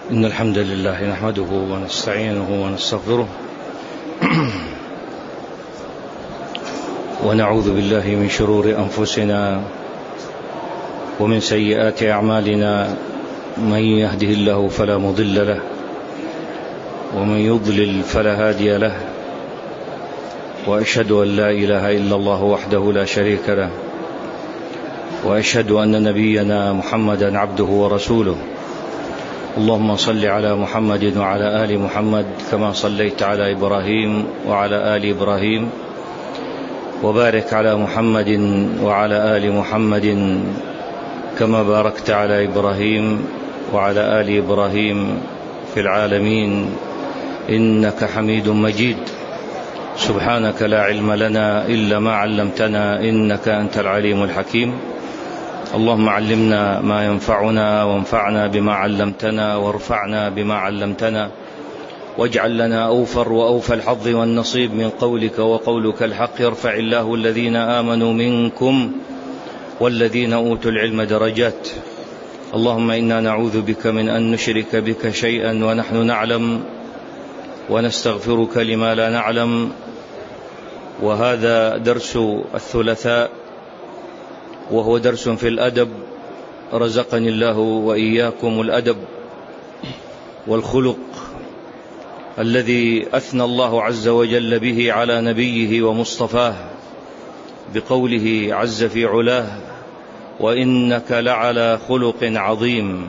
إن الحمد لله نحمده ونستعينه ونستغفره ونعوذ بالله من شرور أنفسنا ومن سيئات أعمالنا. من يهده الله فلا مضل له ومن يضلل فلا هادي له، وأشهد أن لا إله إلا الله وحده لا شريك له، وأشهد أن نبينا محمدا عبده ورسوله. اللهم صل على محمد وعلى آل محمد كما صليت على إبراهيم وعلى آل إبراهيم، وبارك على محمد وعلى آل محمد كما باركت على إبراهيم وعلى آل إبراهيم في العالمين إنك حميد مجيد. سبحانك لا علم لنا إلا ما علمتنا إنك أنت العليم الحكيم. اللهم علمنا ما ينفعنا وانفعنا بما علمتنا وارفعنا بما علمتنا، واجعل لنا أوفر وأوفى الحظ والنصيب من قولك، وقولك الحق يرفع الله الذين آمنوا منكم والذين أوتوا العلم درجات. اللهم إنا نعوذ بك من أن نشرك بك شيئا ونحن نعلم، ونستغفرك لما لا نعلم. وهذا درس الثلاثاء، وهو درس في الأدب. رزقني الله وإياكم الأدب والخلق الذي أثنى الله عز وجل به على نبيه ومصطفاه بقوله عز في علاه: وإنك لعلى خلق عظيم.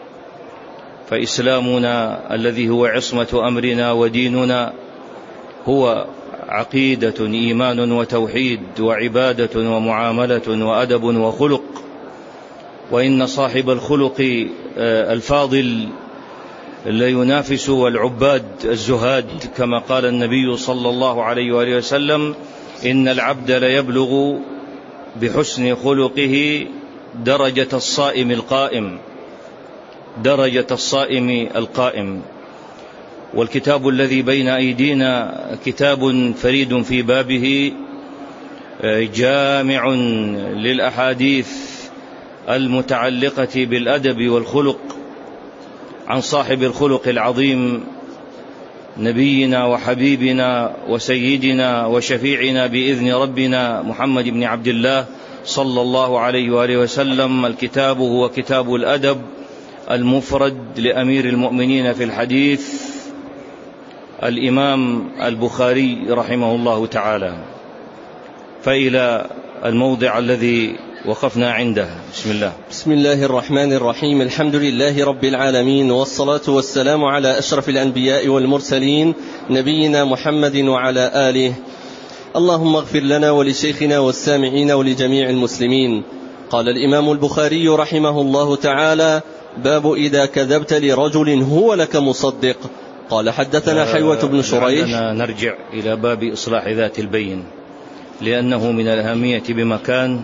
فإسلامنا الذي هو عصمة أمرنا وديننا هو عقيدة، إيمان وتوحيد وعبادة ومعاملة وأدب وخلق. وإن صاحب الخلق الفاضل لا ينافس العباد الزهاد، كما قال النبي صلى الله عليه وآله وسلم: إن العبد ليبلغ بحسن خلقه درجة الصائم القائم، درجة الصائم القائم. والكتاب الذي بين أيدينا كتاب فريد في بابه، جامع للأحاديث المتعلقة بالأدب والخلق، عن صاحب الخلق العظيم نبينا وحبيبنا وسيدنا وشفيعنا بإذن ربنا محمد بن عبد الله صلى الله عليه وآله وسلم. الكتاب هو كتاب الأدب المفرد لأمير المؤمنين في الحديث الإمام البخاري رحمه الله تعالى. فإلى الموضع الذي وقفنا عنده. بسم الله. بسم الله الرحمن الرحيم. الحمد لله رب العالمين، والصلاة والسلام على أشرف الأنبياء والمرسلين، نبينا محمد وعلى آله. اللهم اغفر لنا ولشيخنا والسامعين ولجميع المسلمين. قال الإمام البخاري رحمه الله تعالى: باب إذا كذبت لرجل هو لك مصدق. قال حدثنا حيوة بن شريح. نرجع إلى باب إصلاح ذات البين، لأنه من الأهمية بمكان.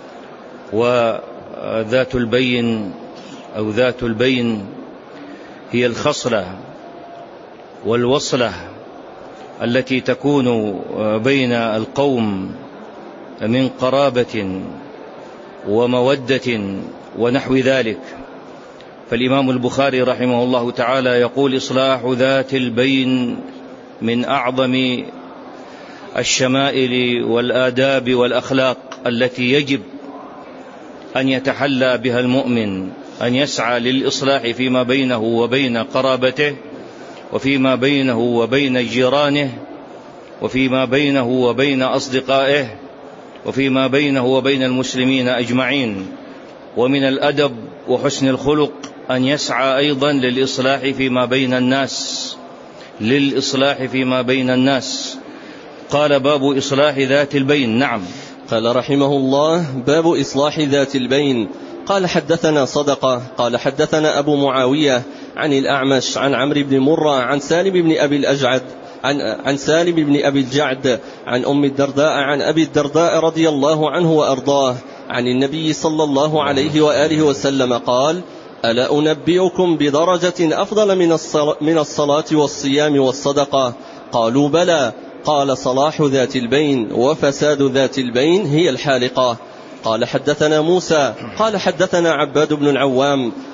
وذات البين أو ذات البين هي الخصلة والوصلة التي تكون بين القوم من قرابة ومودة ونحو ذلك. فالإمام البخاري رحمه الله تعالى يقول: إصلاح ذات البين من أعظم الشمائل والآداب والأخلاق التي يجب أن يتحلى بها المؤمن، أن يسعى للإصلاح فيما بينه وبين قرابته، وفيما بينه وبين جيرانه، وفيما بينه وبين أصدقائه، وفيما بينه وبين المسلمين أجمعين. ومن الأدب وحسن الخلق أن يسعى أيضا للإصلاح فيما بين الناس، للإصلاح فيما بين الناس. قال: باب إصلاح ذات البين. نعم. قال رحمه الله: باب إصلاح ذات البين. قال حدثنا صدقة قال حدثنا أبو معاوية عن الأعمش عن عمرو بن مرة عن سالم بن أبي الأجعد عن سالم بن أبي الجعد عن أم الدرداء عن أبي الدرداء رضي الله عنه وأرضاه عن النبي صلى الله عليه وآله وسلم قال: ألا أنبئكم بدرجة أفضل من الصلاة والصيام والصدقة؟ قالوا: بلى. قال: صلاح ذات البين وفساد ذات البين هي الحالقة. قال حدثنا موسى قال حدثنا عباد بن العوام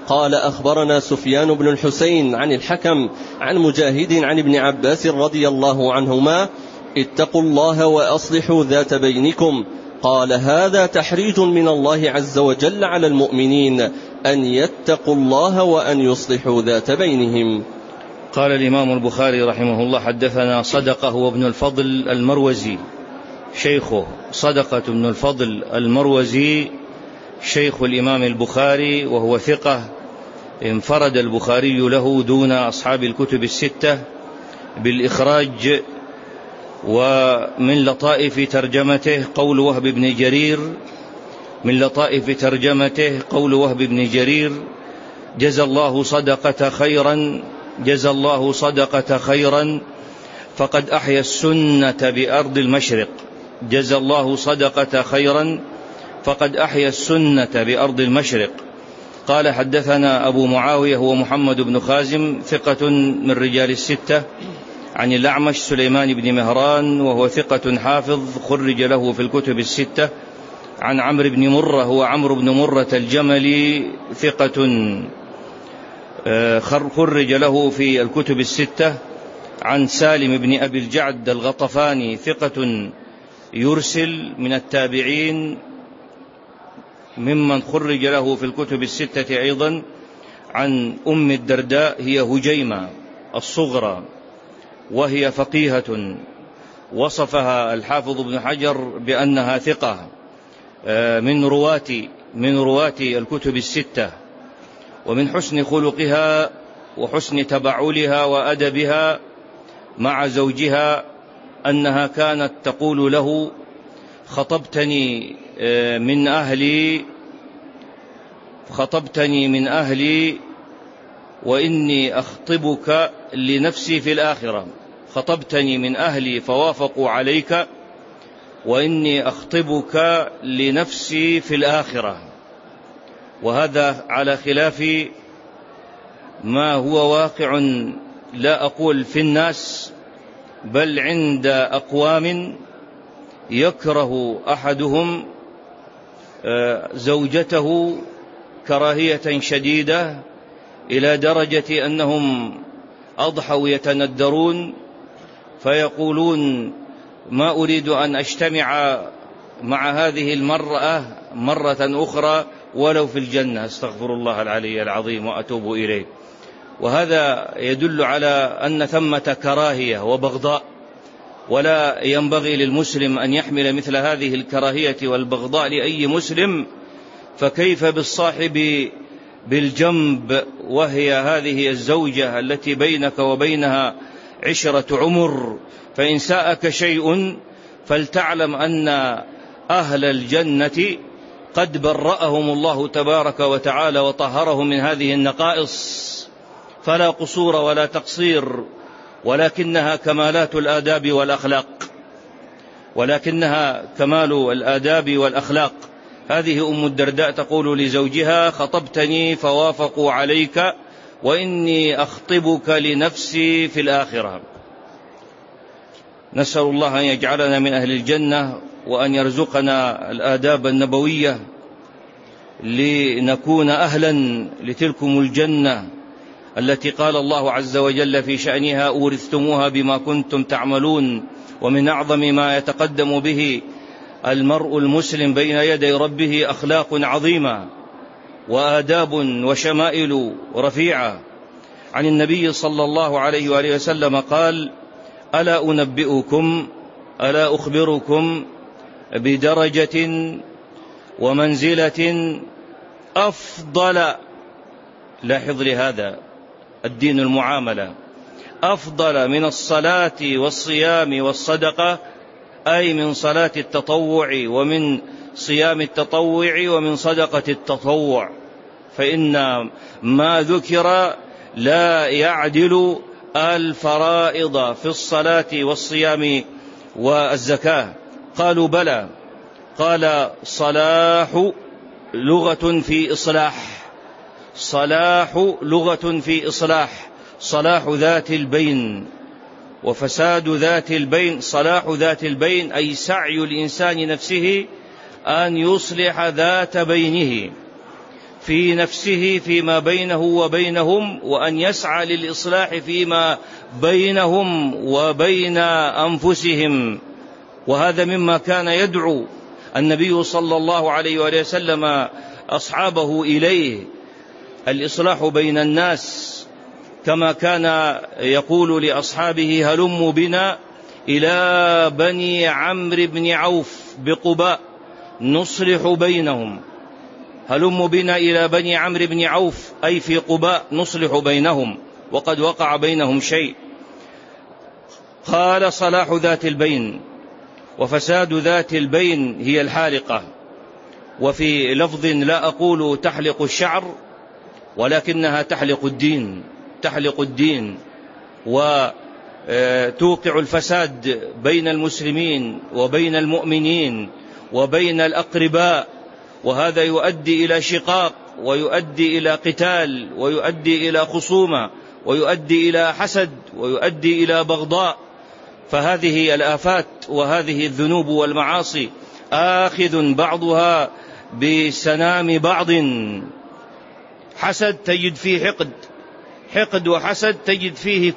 قال أخبرنا سفيان بن الحسين عن الحكم عن مجاهد عن ابن عباس رضي الله عنهما: اتقوا الله وأصلحوا ذات بينكم. قال: هذا تحريج من الله عز وجل على المؤمنين أن يتقوا الله وأن يصلحوا ذات بينهم. قال الإمام البخاري رحمه الله: حدثنا صدقة وابن الفضل المروزي شيخه، صدقة بن الفضل المروزي شيخ الإمام البخاري، وهو ثقة انفرد البخاري له دون أصحاب الكتب الستة بالإخراج. ومن لطائف ترجمته قول وهب بن جرير، من لطائف ترجمته قول وهب بن جرير: جزى الله صدقة خيرا، جزى الله صدقة خيرا فقد أحيا السنة بأرض المشرق. جزى الله صدقة خيرا فقد أحيا السنة بأرض المشرق. قال: حدثنا أبو معاوية هو محمد بن خازم ثقة من رجال الستة، عن الأعمش سليمان بن مهران وهو ثقة حافظ خرج له في الكتب الستة، عن عمرو بن مرة هو عمرو بن مرة الجملي ثقة خرج له في الكتب الستة، عن سالم بن أبي الجعد الغطفاني ثقة يرسل من التابعين ممن خرج له في الكتب الستة أيضا، عن أم الدرداء هي هجيمة الصغرى وهي فقيهة، وصفها الحافظ ابن حجر بأنها ثقة من رواة الكتب الستة. ومن حسن خلقها وحسن تبعلها وأدبها مع زوجها أنها كانت تقول له: خطبتني من أهلي وإني أخطبك لنفسي في الآخرة. خطبتني من أهلي فوافقوا عليك وإني أخطبك لنفسي في الآخرة. وهذا على خلاف ما هو واقع، لا أقول في الناس، بل عند أقوام يكره أحدهم زوجته كراهية شديدة إلى درجة أنهم أضحوا يتندرون فيقولون: ما أريد أن أجتمع مع هذه المرأة مرة أخرى ولو في الجنة، استغفر الله العلي العظيم وأتوب إليه. وهذا يدل على أن ثمة كراهية وبغضاء، ولا ينبغي للمسلم أن يحمل مثل هذه الكراهية والبغضاء لأي مسلم، فكيف بالصاحب بالجنب وهي هذه الزوجة التي بينك وبينها عشرة عمر. فإن ساءك شيء فلتعلم أن أهل الجنة قد برأهم الله تبارك وتعالى وطهرهم من هذه النقائص، فلا قصور ولا تقصير، ولكنها كمالات الآداب والأخلاق. هذه أم الدرداء تقول لزوجها: خطبتني فوافقوا عليك وإني أخطبك لنفسي في الآخرة. نسأل الله أن يجعلنا من أهل الجنة، وأن يرزقنا الآداب النبوية لنكون أهلا لتلكم الجنة التي قال الله عز وجل في شأنها: أورثتموها بما كنتم تعملون. ومن أعظم ما يتقدم به المرء المسلم بين يدي ربه أخلاق عظيمة وآداب وشمائل رفيعة. عن النبي صلى الله عليه وآله وسلم قال: ألا أخبركم بدرجة ومنزلة أفضل، لاحظ لهذا الدين المعاملة، أفضل من الصلاة والصيام والصدقة، أي من صلاة التطوع ومن صيام التطوع ومن صدقة التطوع، فإن ما ذكر لا يعدل الفرائض في الصلاة والصيام والزكاة. قالوا: بلى. قال: صلاح لغة في إصلاح، صلاح لغة في إصلاح، صلاح ذات البين وفساد ذات البين. صلاح ذات البين أي سعي الإنسان نفسه أن يصلح ذات بينه، في نفسه فيما بينه وبينهم، وأن يسعى للإصلاح فيما بينهم وبين أنفسهم. وهذا مما كان يدعو النبي صلى الله عليه وآله وسلم أصحابه إليه، الإصلاح بين الناس، كما كان يقول لأصحابه: هلموا بنا إلى بني عمرو بن عوف بقباء نصلح بينهم. هلموا بنا إلى بني عمرو بن عوف أي في قباء نصلح بينهم، وقد وقع بينهم شيء. قال: صلاح ذات البين وفساد ذات البين هي الحالقة. وفي لفظ: لا أقول تحلق الشعر ولكنها تحلق الدين، تحلق الدين وتوقع الفساد بين المسلمين وبين المؤمنين وبين الأقرباء، وهذا يؤدي إلى شقاق، ويؤدي إلى قتال، ويؤدي إلى خصومة، ويؤدي إلى حسد، ويؤدي إلى بغضاء. فهذه الآفات وهذه الذنوب والمعاصي آخذ بعضها بسنام بعض. حسد تجد فيه حقد وحسد تجد فيه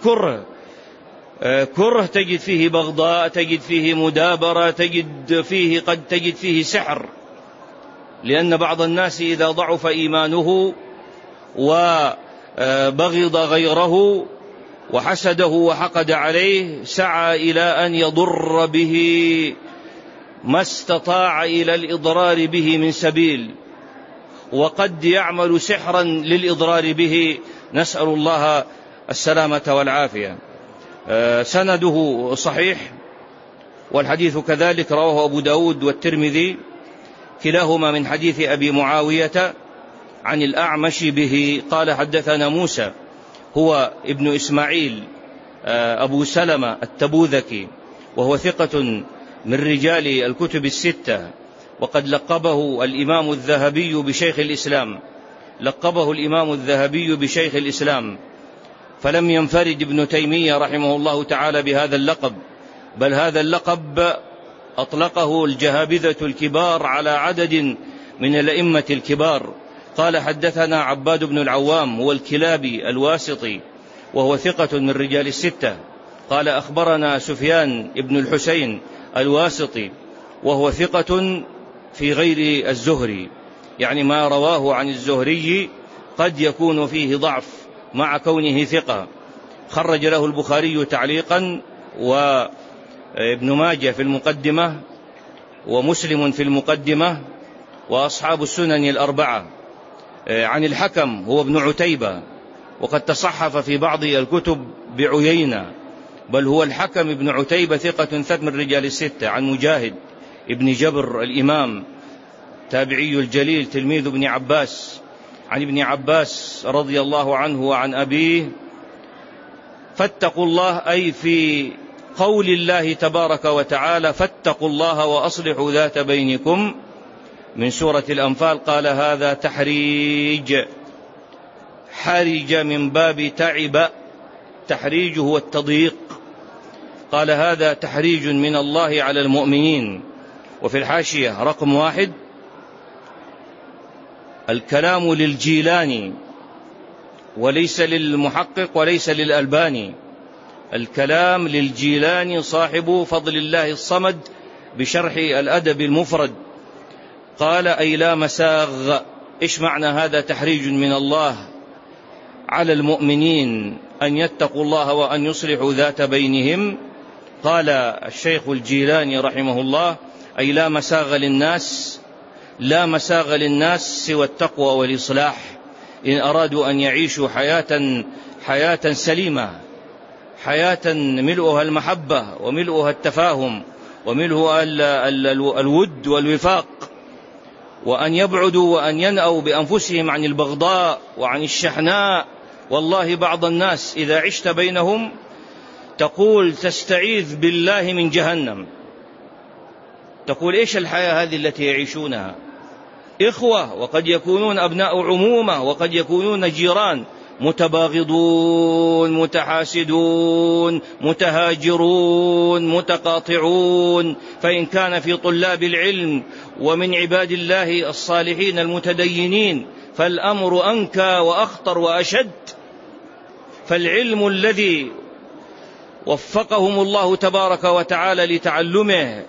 كره تجد فيه بغضاء، تجد فيه مدابرة، قد تجد فيه سحر. لأن بعض الناس إذا ضعف إيمانه وبغض غيره وحسده وحقد عليه سعى إلى أن يضر به ما استطاع إلى الإضرار به من سبيل، وقد يعمل سحرا للإضرار به، نسأل الله السلامة والعافية. سنده صحيح، والحديث كذلك رواه أبو داود والترمذي، كلاهما من حديث أبي معاوية عن الأعمش به. قال: حدثنا موسى هو ابن إسماعيل أبو سلمة التبوذكي، وهو ثقة من رجال الكتب الستة، وقد لقبه الإمام الذهبي بشيخ الإسلام، فلم ينفرد ابن تيمية رحمه الله تعالى بهذا اللقب، بل هذا اللقب أطلقه الجهابذة الكبار على عدد من الأئمة الكبار. قال: حدثنا عباد بن العوام هو الكلابي الواسطي، وهو ثقة من رجال الستة. قال: أخبرنا سفيان بن الحسين الواسطي، وهو ثقة في غير الزهري، يعني ما رواه عن الزهري قد يكون فيه ضعف مع كونه ثقة. خرج له البخاري تعليقا، وابن ماجه في المقدمة، ومسلم في المقدمة، وأصحاب السنن الأربعة. عن الحكم هو ابن عتيبة، وقد تصحف في بعض الكتب بعيينة، بل هو الحكم ابن عتيبة ثقة ثبت من رجال الستة. عن مجاهد ابن جبر الإمام تابعي الجليل تلميذ ابن عباس، عن ابن عباس رضي الله عنه وعن أبيه: فاتقوا الله، أي في قول الله تبارك وتعالى: فاتقوا الله وأصلحوا ذات بينكم، من سورة الأنفال. قال: هذا تحريج، حرج من باب تعب، تحريج هو التضييق. قال: هذا تحريج من الله على المؤمنين. وفي الحاشية رقم 1: الكلام للجيلاني وليس للمحقق وليس للألباني، الكلام للجيلاني صاحب فضل الله الصمد بشرح الأدب المفرد. قال: أي لا مساغ. إيش معنى هذا تحريج من الله على المؤمنين أن يتقوا الله وأن يصلحوا ذات بينهم؟ قال الشيخ الجيلاني رحمه الله: أي لا مساغ للناس، لا مساغ للناس سوى التقوى والإصلاح، إن أرادوا أن يعيشوا حياة سليمة، حياة ملؤها المحبة وملؤها التفاهم وملؤها الود والوفاق، وأن يبعدوا وأن ينأوا بأنفسهم عن البغضاء وعن الشحناء. والله بعض الناس إذا عشت بينهم تقول تستعيذ بالله من جهنم، تقول إيش الحياة هذه التي يعيشونها؟ إخوة، وقد يكونون أبناء عمومة، وقد يكونون جيران، متباغضون، متحاسدون، متهاجرون، متقاطعون. فإن كان في طلاب العلم ومن عباد الله الصالحين المتدينين فالأمر أنكى وأخطر وأشد. فالعلم الذي وفقهم الله تبارك وتعالى لتعلمه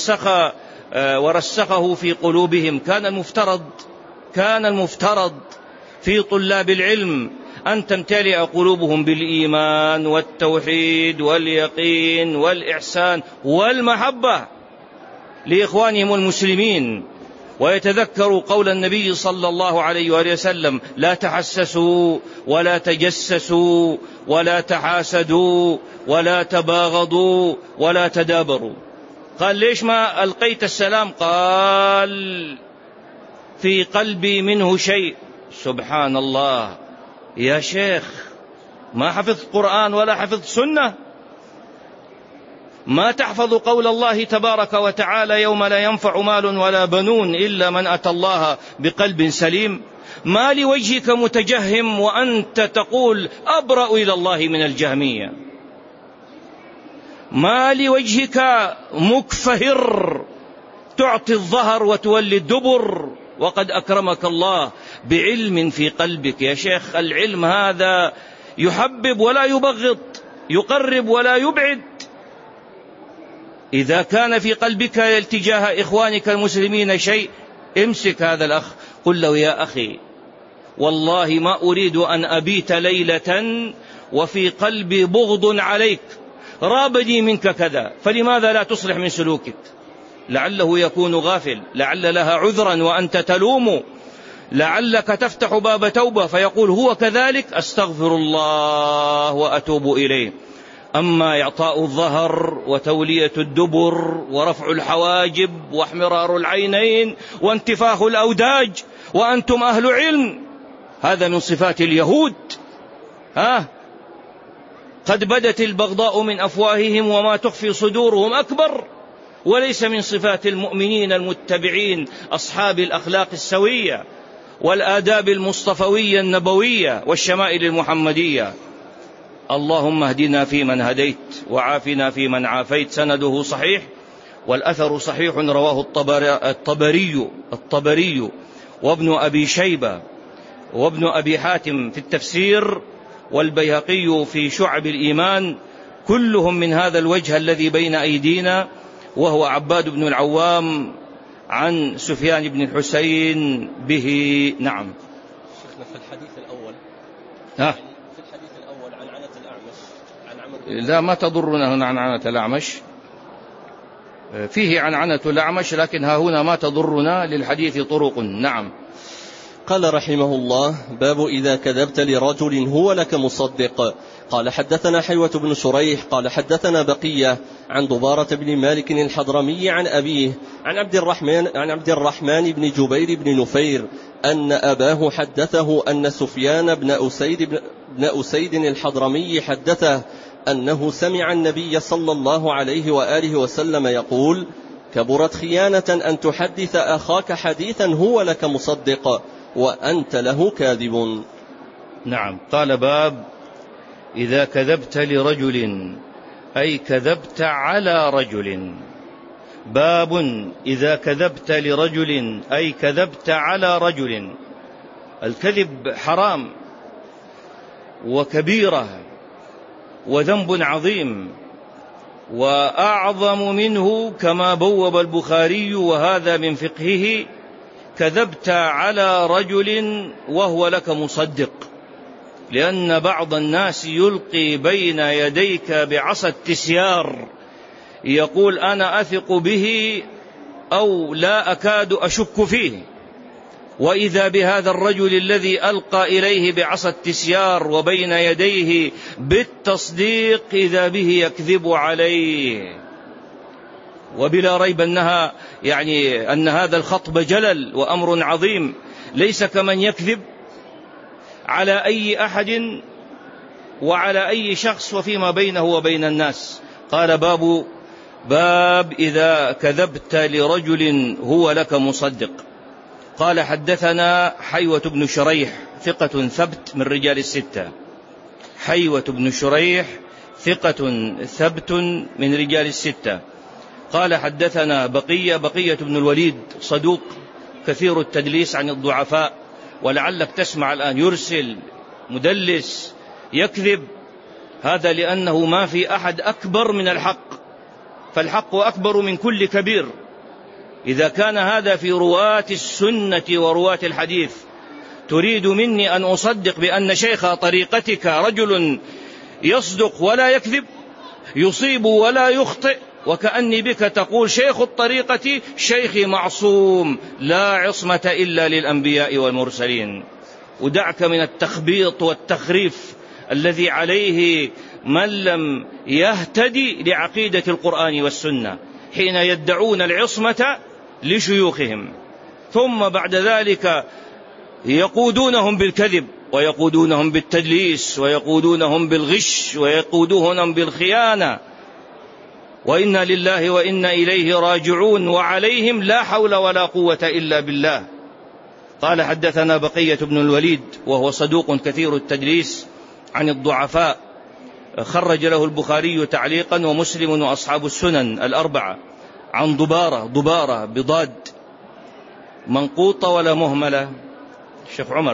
ورسخه في قلوبهم، كان المفترض في طلاب العلم أن تمتلئ قلوبهم بالإيمان والتوحيد واليقين والإحسان والمحبة لإخوانهم المسلمين، ويتذكروا قول النبي صلى الله عليه وآله وسلم: لا تحسسوا ولا تجسسوا ولا تحاسدوا ولا تباغضوا ولا تدابروا. قال: ليش ما ألقيت السلام؟ قال: في قلبي منه شيء. سبحان الله يا شيخ، ما حفظت قرآن ولا حفظت سنة؟ ما تحفظ قول الله تبارك وتعالى: يوم لا ينفع مال ولا بنون إلا من أتى الله بقلب سليم؟ ما لوجهك متجهم وأنت تقول: أبرأ إلى الله من الجهمية؟ ما لوجهك مكفهر تعطي الظهر وتولي الدبر وقد أكرمك الله بعلم في قلبك؟ يا شيخ، العلم هذا يحبب ولا يبغض، يقرب ولا يبعد. إذا كان في قلبك اتجاه إخوانك المسلمين شيء، امسك هذا الأخ، قل له: يا أخي، والله ما أريد أن أبيت ليلة وفي قلبي بغض عليك، رابني منك كذا، فلماذا لا تصلح من سلوكك؟ لعله يكون غافل، لعل لها عذرا وأنت تلوم، لعلك تفتح باب توبة فيقول: هو كذلك، أستغفر الله وأتوب إليه. أما إعطاء الظهر وتولية الدبر ورفع الحواجب واحمرار العينين وانتفاخ الأوداج وأنتم أهل علم، هذا من صفات اليهود. قد بدت البغضاء من أفواههم وما تخفي صدورهم أكبر. وليس من صفات المؤمنين المتبعين أصحاب الأخلاق السوية والآداب المصطفوية النبوية والشمائل المحمدية. اللهم اهدنا فيمن هديت وعافنا فيمن عافيت. سنده صحيح والأثر صحيح، رواه الطبري وابن أبي شيبة وابن أبي حاتم في التفسير والبيهقي في شعب الإيمان، كلهم من هذا الوجه الذي بين أيدينا، وهو عباد بن العوام عن سفيان بن الحسين به. نعم. شيخنا في الحديث الأول عن عنة الأعمش عن عمرو، لا، ما تضرنا هنا عن عنة الأعمش، فيه عن عنة الأعمش، لكن ها هنا ما تضرنا، للحديث طرق. نعم. قال رحمه الله: باب إذا كذبت لرجل هو لك مصدق. قال: حدثنا حيوة بن شريح قال حدثنا بقية عن ضبارة بن مالك الحضرمي عن أبيه عن عبد الرحمن بن جبير بن نفير أن أباه حدثه أن سفيان بن أسيد الحضرمي حدثه أنه سمع النبي صلى الله عليه وآله وسلم يقول: كبرت خيانة أن تحدث أخاك حديثا هو لك مصدق وأنت له كاذب. نعم. قال: باب إذا كذبت لرجل، أي كذبت على رجل. باب إذا كذبت لرجل، أي كذبت على رجل. الكذب حرام وكبيرة وذنب عظيم، وأعظم منه كما بوب البخاري وهذا من فقهه: كذبت على رجل وهو لك مصدق. لأن بعض الناس يلقي بين يديك بعصا التسيار، يقول: أنا أثق به أو لا أكاد أشك فيه، وإذا بهذا الرجل الذي ألقى إليه بعصا التسيار وبين يديه بالتصديق إذا به يكذب عليه. وبلا ريب أن هذا الخطب جلل وأمر عظيم، ليس كمن يكذب على أي أحد وعلى أي شخص وفيما بينه وبين الناس. قال: باب إذا كذبت لرجل هو لك مصدق. قال: حدثنا حيوة بن شريح ثقة ثبت من رجال الستة. حيوة بن شريح ثقة ثبت من رجال الستة. قال حدثنا بقية بن الوليد صدوق كثير التدليس عن الضعفاء، ولعلك تسمع الآن يرسل، مدلس، يكذب. هذا لأنه ما في أحد أكبر من الحق، فالحق أكبر من كل كبير. إذا كان هذا في رواة السنة ورواة الحديث، تريد مني أن أصدق بأن شيخ طريقتك رجل يصدق ولا يكذب، يصيب ولا يخطئ، وكأني بك تقول شيخ الطريقة شيخي معصوم لا عصمة إلا للأنبياء والمرسلين. ودعك من التخبيط والتخريف الذي عليه من لم يهتدي لعقيدة القرآن والسنة، حين يدعون العصمة لشيوخهم، ثم بعد ذلك يقودونهم بالكذب، ويقودونهم بالتدليس، ويقودونهم بالغش، ويقودونهم بالخيانة. وإنا لله وإنا إليه راجعون، وعليهم لا حول ولا قوة إلا بالله. قال حدثنا بقية بن الوليد وهو صدوق كثير التدليس عن الضعفاء، خرج له البخاري تعليقا ومسلم وأصحاب السنن الأربعة. عن ضبارة بضاد، منقوطة ولا مهملة؟ شيخ عمر،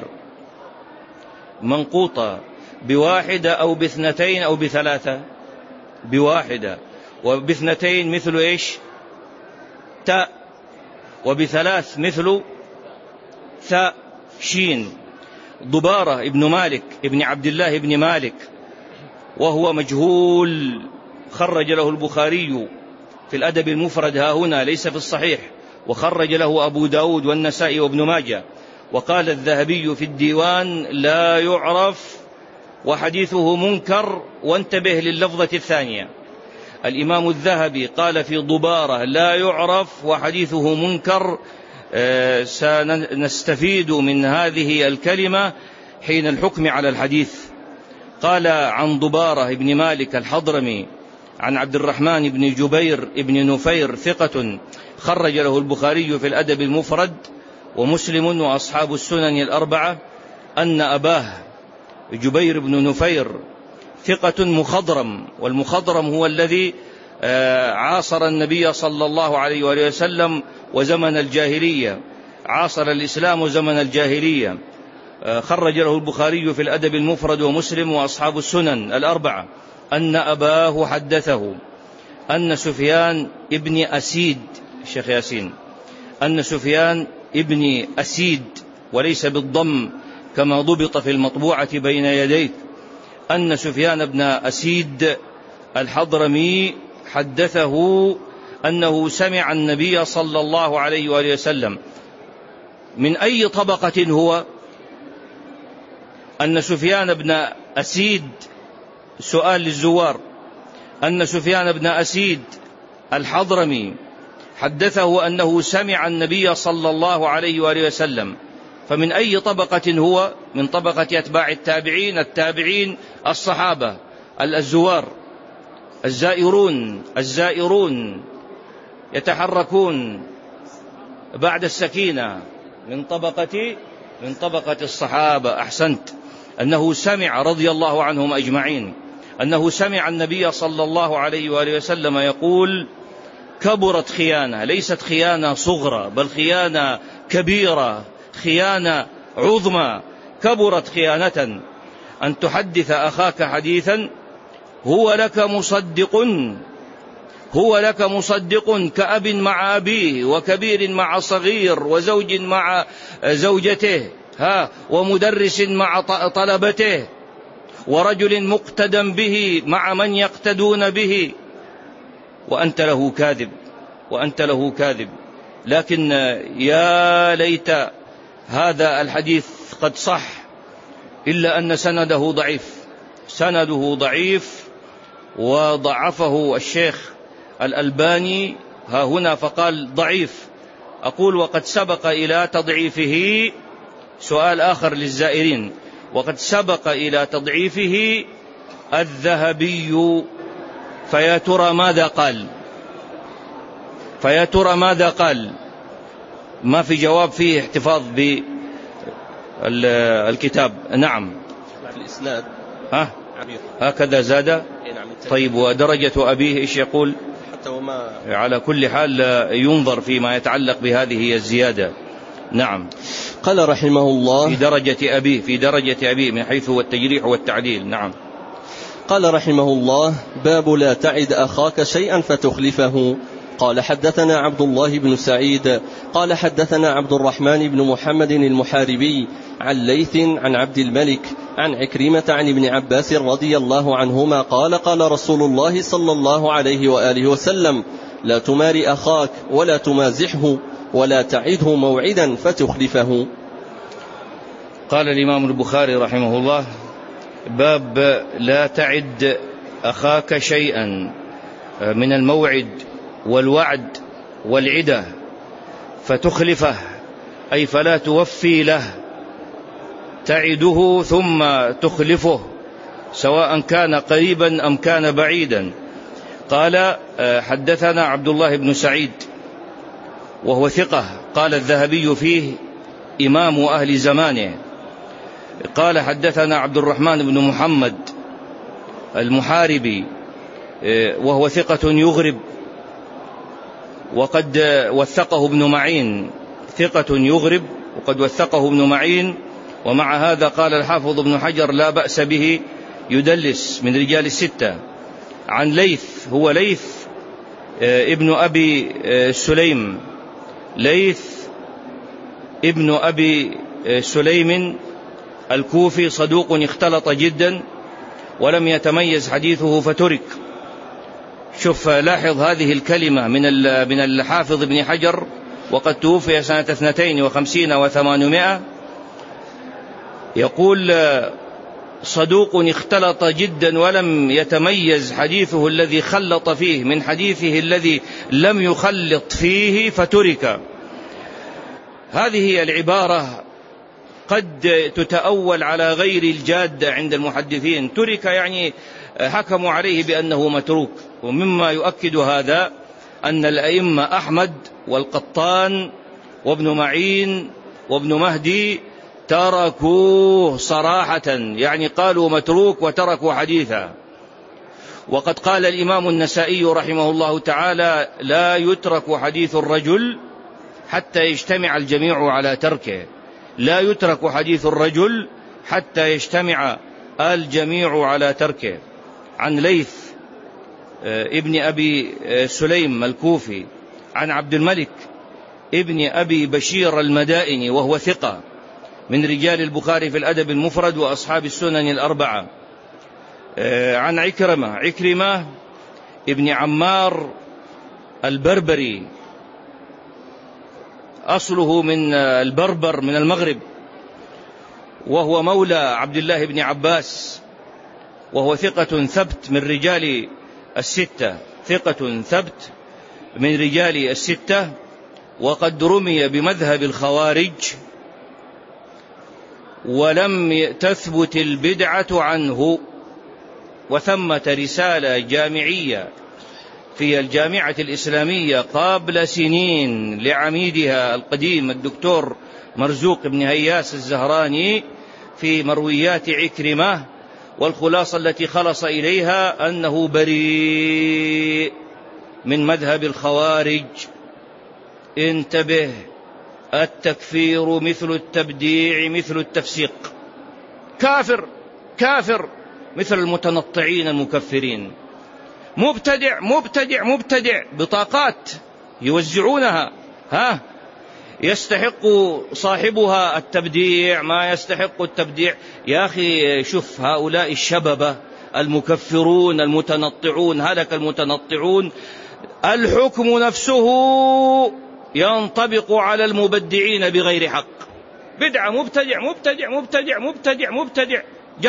منقوطة بواحدة أو باثنتين أو بثلاثة؟ بواحدة، وباثنتين مثل إيش؟ تاء، وبثلاث مثل ثاء شين. ضبارة ابن مالك ابن عبد الله ابن مالك، وهو مجهول، خرج له البخاري في الأدب المفرد ها هنا، ليس في الصحيح، وخرج له أبو داود والنسائي وابن ماجه. وقال الذهبي في الديوان لا يعرف وحديثه منكر، وانتبه لللفظة الثانية. الإمام الذهبي قال في ضبارة لا يعرف وحديثه منكر. سنستفيد من هذه الكلمة حين الحكم على الحديث. قال عن ضبارة ابن مالك الحضرمي عن عبد الرحمن بن جبير ابن نفير ثقة، خرج له البخاري في الأدب المفرد ومسلم وأصحاب السنن الأربعة، أن أباه جبير بن نفير ثقة مخضرم، والمخضرم هو الذي عاصر النبي صلى الله عليه وآله وسلم وزمن الجاهلية، عاصر الإسلام وزمن الجاهلية. خرج له البخاري في الأدب المفرد ومسلم وأصحاب السنن الأربعة أن أباه حدثه أن سفيان ابن أسيد، الشيخ ياسين، أن سفيان ابن أسيد وليس بالضم كما ضبط في المطبوعة بين يديك، أن سفيان ابن أسيد الحضرمي حدثه أنه سمع النبي صلى الله عليه وآله وسلم. من أي طبقة هو؟ أن سفيان بن أسيد، سؤال للزوار، أن سفيان بن أسيد الحضرمي حدثه أنه سمع النبي صلى الله عليه وآله وسلم. فمن أي طبقة هو؟ من طبقة أتباع التابعين الصحابة الزوار الزائرون يتحركون بعد السكينة، من طبقة الصحابة. أحسنت، أنه سمع رضي الله عنهم أجمعين، أنه سمع النبي صلى الله عليه وآله وسلم يقول كبرت خيانة، ليست خيانة صغرى بل خيانة كبيرة، خيانة عظمى، كبرت خيانة أن تحدث أخاك حديثا هو لك مصدق كأب مع أبيه، وكبير مع صغير، وزوج مع زوجته، ومدرس مع طلبته، ورجل مقتدى به مع من يقتدون به، وأنت له كاذب. لكن يا ليت هذا الحديث قد صح، إلا أن سنده ضعيف وضعفه الشيخ الألباني ها هنا فقال ضعيف. أقول وقد سبق إلى تضعيفه، سؤال آخر للزائرين، وقد سبق إلى تضعيفه الذهبي، فيا ترى ماذا قال؟ ما في جواب فيه احتفاظ الكتاب. نعم. الإسناد هكذا زاد. طيب ودرجة أبيه إيش يقول؟ حتى وما على كل حال ينظر فيما يتعلق بهذه الزيادة. نعم. قال رحمه الله في درجة أبيه من حيث هو التجريح والتعديل. نعم. قال رحمه الله: باب لا تعد أخاك شيئا فتخلفه. قال حدثنا عبد الله بن سعيد قال حدثنا عبد الرحمن بن محمد المحاربي عن ليث عن عبد الملك عن عكرمة عن ابن عباس رضي الله عنهما قال: قال رسول الله صلى الله عليه وآله وسلم: لا تماري أخاك ولا تمازحه ولا تعده موعدا فتخلفه. قال الإمام البخاري رحمه الله: باب لا تعد أخاك شيئا من الموعد والوعد والعدة فتخلفه، أي فلا توفي له، تعده ثم تخلفه سواء كان قريبا أم كان بعيدا. قال: حدثنا عبد الله بن سعيد وهو ثقة، قال الذهبي فيه إمام أهل زمانه. قال: حدثنا عبد الرحمن بن محمد المحاربي وهو ثقة يغرب، وقد وثقه ابن معين، ثقة يغرب وقد وثقه ابن معين. ومع هذا قال الحافظ ابن حجر: لا بأس به، يدلس، من رجال الستة. عن ليث، هو ليث ابن أبي سليم، ليث ابن أبي سليم الكوفي، صدوق اختلط جدا ولم يتميز حديثه فترك. شوف، لاحظ هذه الكلمة من الحافظ ابن حجر، وقد توفي سنة 52 و800. يقول: صدوق اختلط جدا ولم يتميز حديثه الذي خلط فيه من حديثه الذي لم يخلط فيه فترك. هذه العبارة قد تتأول على غير الجادة عند المحدثين. ترك يعني حكموا عليه بأنه متروك. ومما يؤكد هذا أن الأئمة أحمد والقطان وابن معين وابن مهدي تركوه صراحة، يعني قالوا متروك وتركوا حديثا. وقد قال الإمام النسائي رحمه الله تعالى: لا يترك حديث الرجل حتى يجتمع الجميع على تركه. لا يترك حديث الرجل حتى يجتمع الجميع على تركه. عن ليث ابن أبي سليم الكوفي عن عبد الملك ابن أبي بشير المدائني وهو ثقة، من رجال البخاري في الأدب المفرد وأصحاب السنن الأربعة. عن عكرمة ابن عمار البربري، أصله من البربر من المغرب، وهو مولى عبد الله بن عباس، وهو ثقة ثبت من رجال الستة، ثقة ثبت من رجال الستة. وقد رمي بمذهب الخوارج ولم تثبت البدعة عنه. وثمة رسالة جامعية في الجامعة الإسلامية قبل سنين لعميدها القديم الدكتور مرزوق بن هياس الزهراني في مرويات عكرمة، والخلاصة التي خلص إليها أنه بريء من مذهب الخوارج. انتبه، التكفير مثل التبديع مثل التفسيق، كافر مثل المتنطعين المكفرين. مبتدع بطاقات يوزعونها، يستحق صاحبها التبديع ما يستحق التبديع. يا أخي شوف هؤلاء الشببة المكفرون المتنطعون، هلك المتنطعون. الحكم نفسه ينطبق على المبدعين بغير حق. بدعة، مبتدع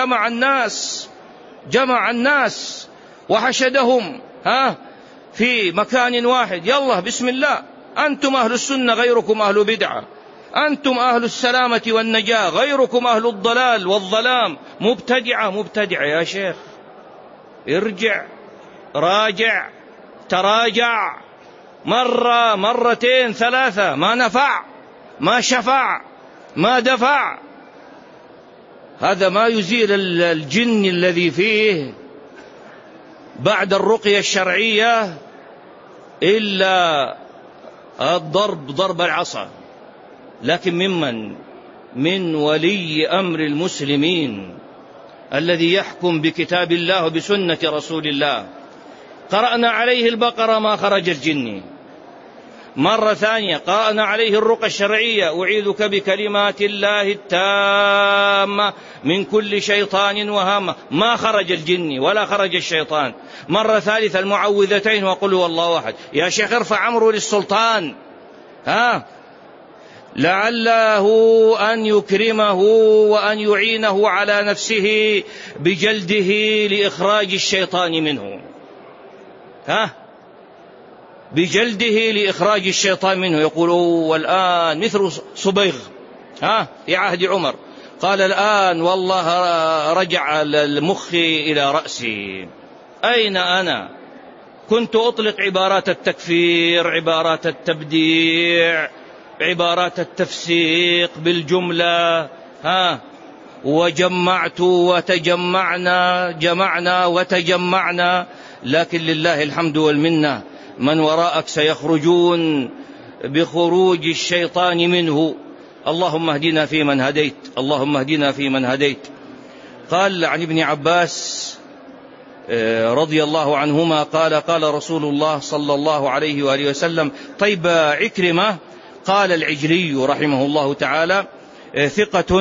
جمع الناس وحشدهم في مكان واحد. يلا بسم الله، أنتم أهل السنة غيركم أهل بدعة، أنتم أهل السلامة والنجاة غيركم أهل الضلال والظلام. مبتدعة يا شيخ، ارجع، راجع، تراجع، مرة مرتين ثلاثة، ما نفع، ما شفع، ما دفع. هذا ما يزيل الجن الذي فيه بعد الرقية الشرعية إلا ضرب العصا. لكن من ولي أمر المسلمين الذي يحكم بكتاب الله وبسنة رسول الله. قرأنا عليه البقرة ما خرج الجن. مرة ثانية قرأنا عليه الرقى الشرعية: أعيذك بكلمات الله التامة من كل شيطان وهامة، ما خرج الجن ولا خرج الشيطان. مرة ثالثة المعوذتين وقل هو الله أحد. يا شيخ ارفع أمره للسلطان، لعله أن يكرمه وأن يعينه على نفسه بجلده لإخراج الشيطان منه، بجلده لإخراج الشيطان منه. يقول والآن مثل صبيغ في عهد عمر، قال الآن والله رجع المخ إلى رأسي. أين أنا كنت أطلق عبارات التكفير، عبارات التبديع، عبارات التفسيق بالجملة، وجمعت وتجمعنا، جمعنا وتجمعنا. لكن لله الحمد والمنة من وراءك سيخرجون بخروج الشيطان منه. اللهم اهدنا فيمن هديت، اللهم اهدنا فيمن هديت. قال عن ابن عباس رضي الله عنهما قال رسول الله صلى الله عليه وآله وسلم: طيب عكرمة. قال العجلي رحمه الله تعالى: ثقة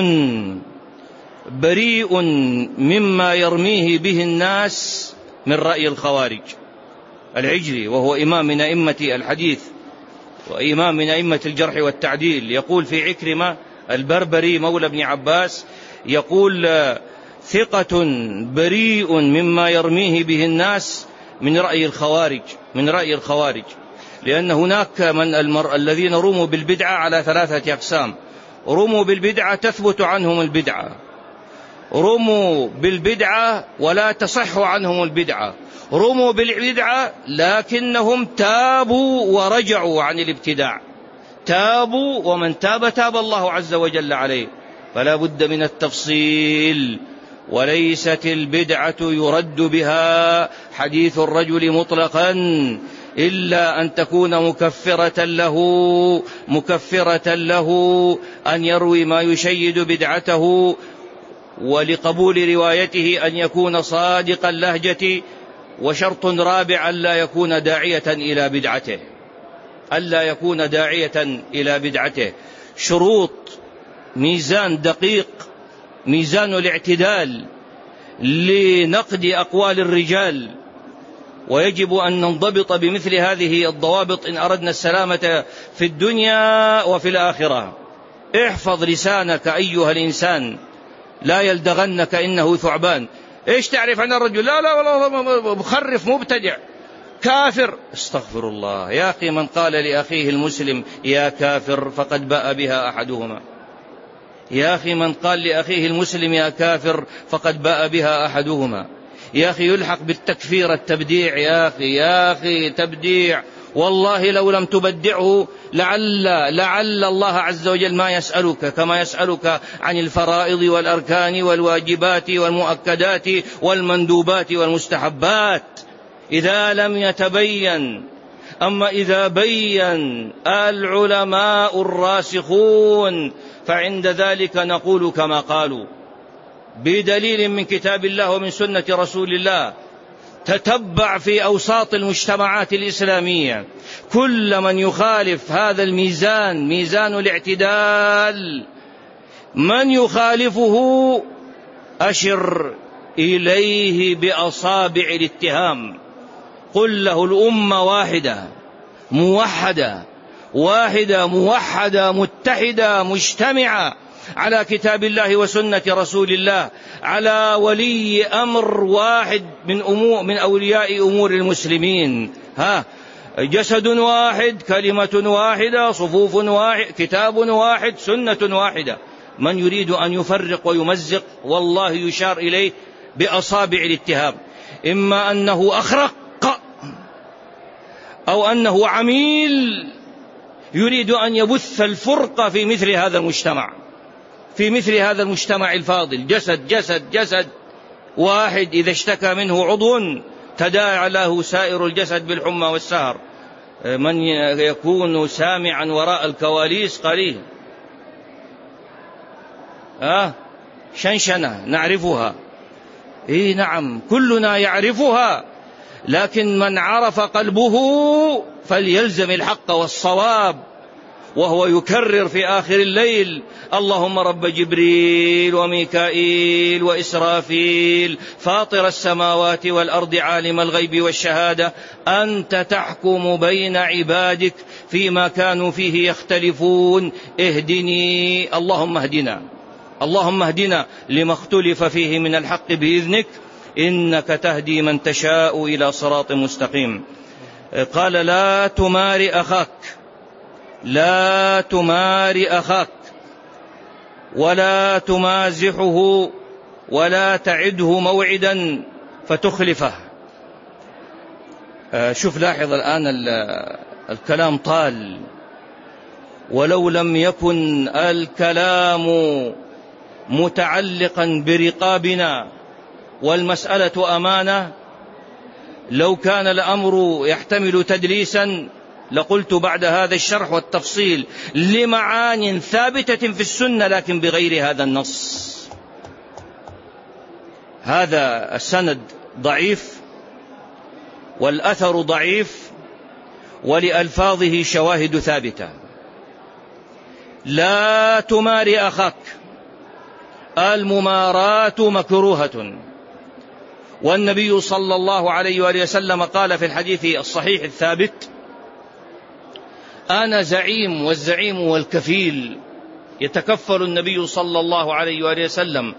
بريء مما يرميه به الناس من رأي الخوارج. العجلي وهو إمام من أئمة الحديث وإمام من أئمة الجرح والتعديل، يقول في عكرمة البربري مولى ابن عباس، يقول: ثقة بريء مما يرميه به الناس من رأي الخوارج، من رأي الخوارج. لأن هناك الذين رموا بالبدعة على 3 أقسام: رموا بالبدعة تثبت عنهم البدعة، رموا بالبدعة ولا تصح عنهم البدعة، رموا بالبدعة لكنهم تابوا ورجعوا عن الابتداع. تابوا، ومن تاب تاب الله عز وجل عليه. فلا بد من التفصيل. وليست البدعة يرد بها حديث الرجل مطلقا إلا أن تكون مكفرة له أن يروي ما يشيد بدعته، ولقبول روايته أن يكون صادق اللهجة. وشرط رابع ألا يكون داعية إلى بدعته، ألا يكون داعية إلى بدعته. شروط ميزان دقيق، ميزان الاعتدال لنقد أقوال الرجال. ويجب أن ننضبط بمثل هذه الضوابط إن أردنا السلامة في الدنيا وفي الآخرة. احفظ لسانك أيها الإنسان، لا يلدغنك إنه ثعبان. إيش تعرف عن الرجل؟ لا والله مخرف مبتدع كافر. استغفر الله يا أخي، من قال لأخيه المسلم يا كافر فقد باء بها أحدهما. يا أخي من قال لأخيه المسلم يا كافر فقد باء بها أحدهما. يا أخي يلحق بالتكفير التبديع. يا أخي تبديع، والله لو لم تبدعه لعل الله عز وجل ما يسألك كما يسألك عن الفرائض والأركان والواجبات والمؤكدات والمندوبات والمستحبات إذا لم يتبين. أما إذا بين العلماء الراسخون فعند ذلك نقول كما قالوا بدليل من كتاب الله ومن سنة رسول الله. تتبع في أوساط المجتمعات الإسلامية كل من يخالف هذا الميزان، ميزان الاعتدال، من يخالفه أشر إليه بأصابع الاتهام. قل له الأمة واحدة موحدة متحدة مجتمعة على كتاب الله وسنة رسول الله، على ولي أمر واحد من أولياء أمور المسلمين. جسد واحد، كلمة واحدة، صفوف واحد، كتاب واحد، سنة واحدة. من يريد أن يفرق ويمزق والله يشار إليه بأصابع الاتهام، إما أنه أخرق أو أنه عميل يريد أن يبث الفرقة في مثل هذا المجتمع. في مثل هذا المجتمع الفاضل. جسد جسد جسد واحد إذا اشتكى منه عضو تداعى له سائر الجسد بالحمى والسهر. من يكون سامعا وراء الكواليس قليل. شنشنة نعرفها، نعم كلنا يعرفها، لكن من عرف قلبه فليلزم الحق والصواب، وهو يكرر في آخر الليل: اللهم رب جبريل وميكائيل وإسرافيل فاطر السماوات والأرض عالم الغيب والشهادة أنت تحكم بين عبادك فيما كانوا فيه يختلفون اهدني اللهم اهدنا اللهم اهدنا لما اختلف فيه من الحق بإذنك إنك تهدي من تشاء إلى صراط مستقيم. قال: لا تماري أخاك، لا تماري أخاك ولا تمازحه ولا تعده موعدا فتخلفه. شوف لاحظ الآن الكلام طال، ولو لم يكن الكلام متعلقا برقابنا والمسألة أمانة، لو كان الأمر يحتمل تدليسا لقلت بعد هذا الشرح والتفصيل لمعان ثابتة في السنة لكن بغير هذا النص. هذا السند ضعيف والأثر ضعيف ولألفاظه شواهد ثابتة. لا تماري أخاك، المماراة مكروهة، والنبي صلى الله عليه وآله وسلم قال في الحديث الصحيح الثابت: أنا زعيم والزعيم والكفيل. يتكفل النبي صلى الله عليه وآله وسلم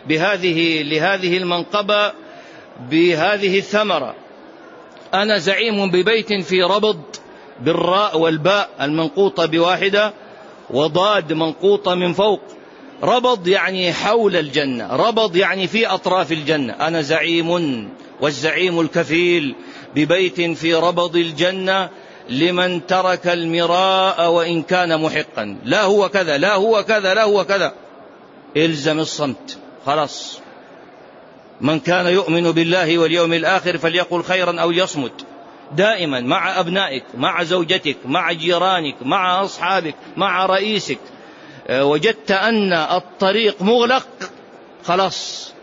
لهذه المنقبة بهذه الثمرة. أنا زعيم ببيت في ربض بالراء والباء المنقوطة بواحدة وضاد منقوطة من فوق. ربض يعني حول الجنة، ربض يعني في أطراف الجنة. أنا زعيم والزعيم الكفيل ببيت في ربض الجنة لمن ترك المراء وإن كان محقا. لا هو كذا لا هو كذا لا هو كذا، إلزم الصمت خلاص. من كان يؤمن بالله واليوم الآخر فليقل خيرا أو ليصمت. دائما مع أبنائك، مع زوجتك، مع جيرانك، مع أصحابك، مع رئيسك، وجدت أن الطريق مغلق خلاص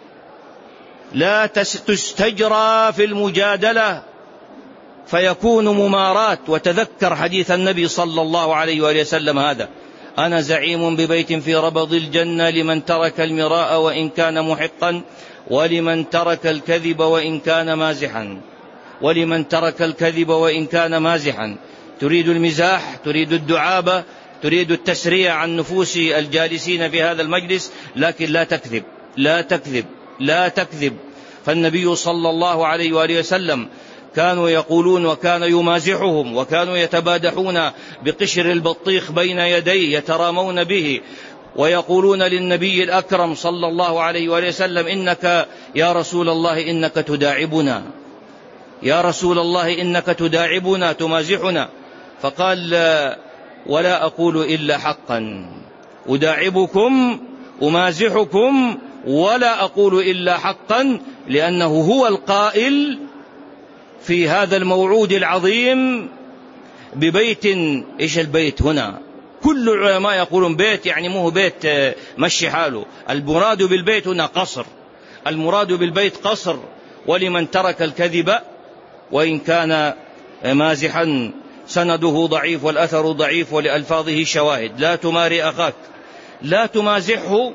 لا تستجرى في المجادلة فيكون ممارات. وتذكر حديث النبي صلى الله عليه وآله وسلم هذا: أنا زعيم ببيت في ربض الجنة لمن ترك المراء وإن كان محقا ولمن ترك الكذب وإن كان مازحا. ولمن ترك الكذب وإن كان مازحا، تريد المزاح، تريد الدعابة، تريد التسريع عن نفوس الجالسين في هذا المجلس، لكن لا تكذب لا تكذب لا تكذب. فالنبي صلى الله عليه وآله وسلم كانوا يقولون وكان يمازحهم وكانوا يتبادحون بقشر البطيخ بين يديه يترامون به ويقولون للنبي الأكرم صلى الله عليه وآله وسلم: إنك يا رسول الله إنك تداعبنا، يا رسول الله إنك تداعبنا تمازحنا. فقال: ولا أقول إلا حقا، أداعبكم أمازحكم ولا أقول إلا حقا، لأنه هو القائل في هذا الموعود العظيم ببيت. إيش البيت هنا؟ كل العلماء يقولون بيت يعني مو بيت مشي حاله، المراد بالبيت هنا قصر، المراد بالبيت قصر. ولمن ترك الكذب وإن كان مازحا. سنده ضعيف والأثر ضعيف ولألفاظه شواهد. لا تماري أخاك، لا تمازحه،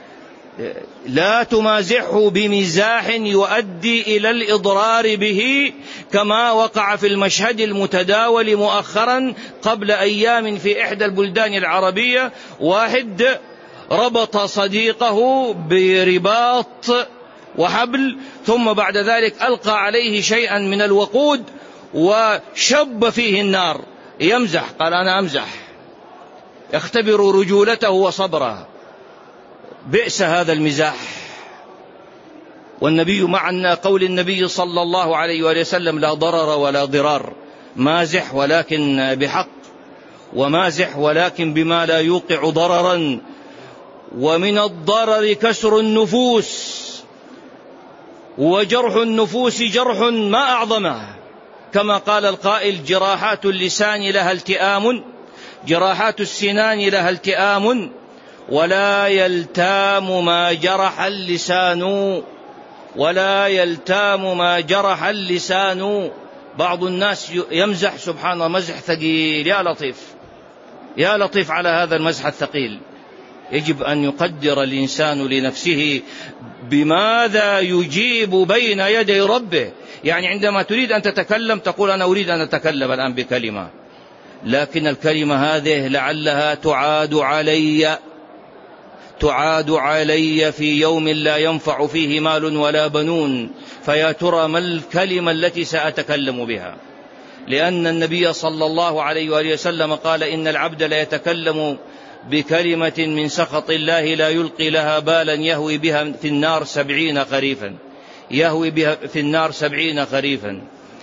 لا تمازحه بمزاح يؤدي إلى الإضرار به، كما وقع في المشهد المتداول مؤخرا قبل أيام في إحدى البلدان العربية. واحد ربط صديقه برباط وحبل، ثم بعد ذلك ألقى عليه شيئا من الوقود وشب فيه النار. يمزح، قال أنا أمزح، يختبر رجولته وصبره. بئس هذا المزاح. والنبي مع قول النبي صلى الله عليه وآله وسلم: لا ضرر ولا ضرار. مازح ولكن بحق، ومازح ولكن بما لا يوقع ضررا. ومن الضرر كسر النفوس، وجرح النفوس جرح ما أعظمه، كما قال القائل: جراحات اللسان لها التئام، جراحات السنان لها التئام، ولا يلتام ما جرح اللسان، ولا يلتام ما جرح اللسان. بعض الناس يمزح سبحان الله مزح ثقيل، يا لطيف يا لطيف على هذا المزح الثقيل. يجب أن يقدر الإنسان لنفسه بماذا يجيب بين يدي ربه. يعني عندما تريد أن تتكلم تقول: أنا أريد أن أتكلم الآن بكلمة، لكن الكلمة هذه لعلها تعاد علي في يوم لا ينفع فيه مال ولا بنون، فيا ترى ما الكلمة التي سأتكلم بها؟ لأن النبي صلى الله عليه وآله وسلم قال: إن العبد لا يتكلم بكلمة من سخط الله لا يلقي لها بالا يهوي بها في النار 70 خريفا، يهوي بها في النار 70 خريفا.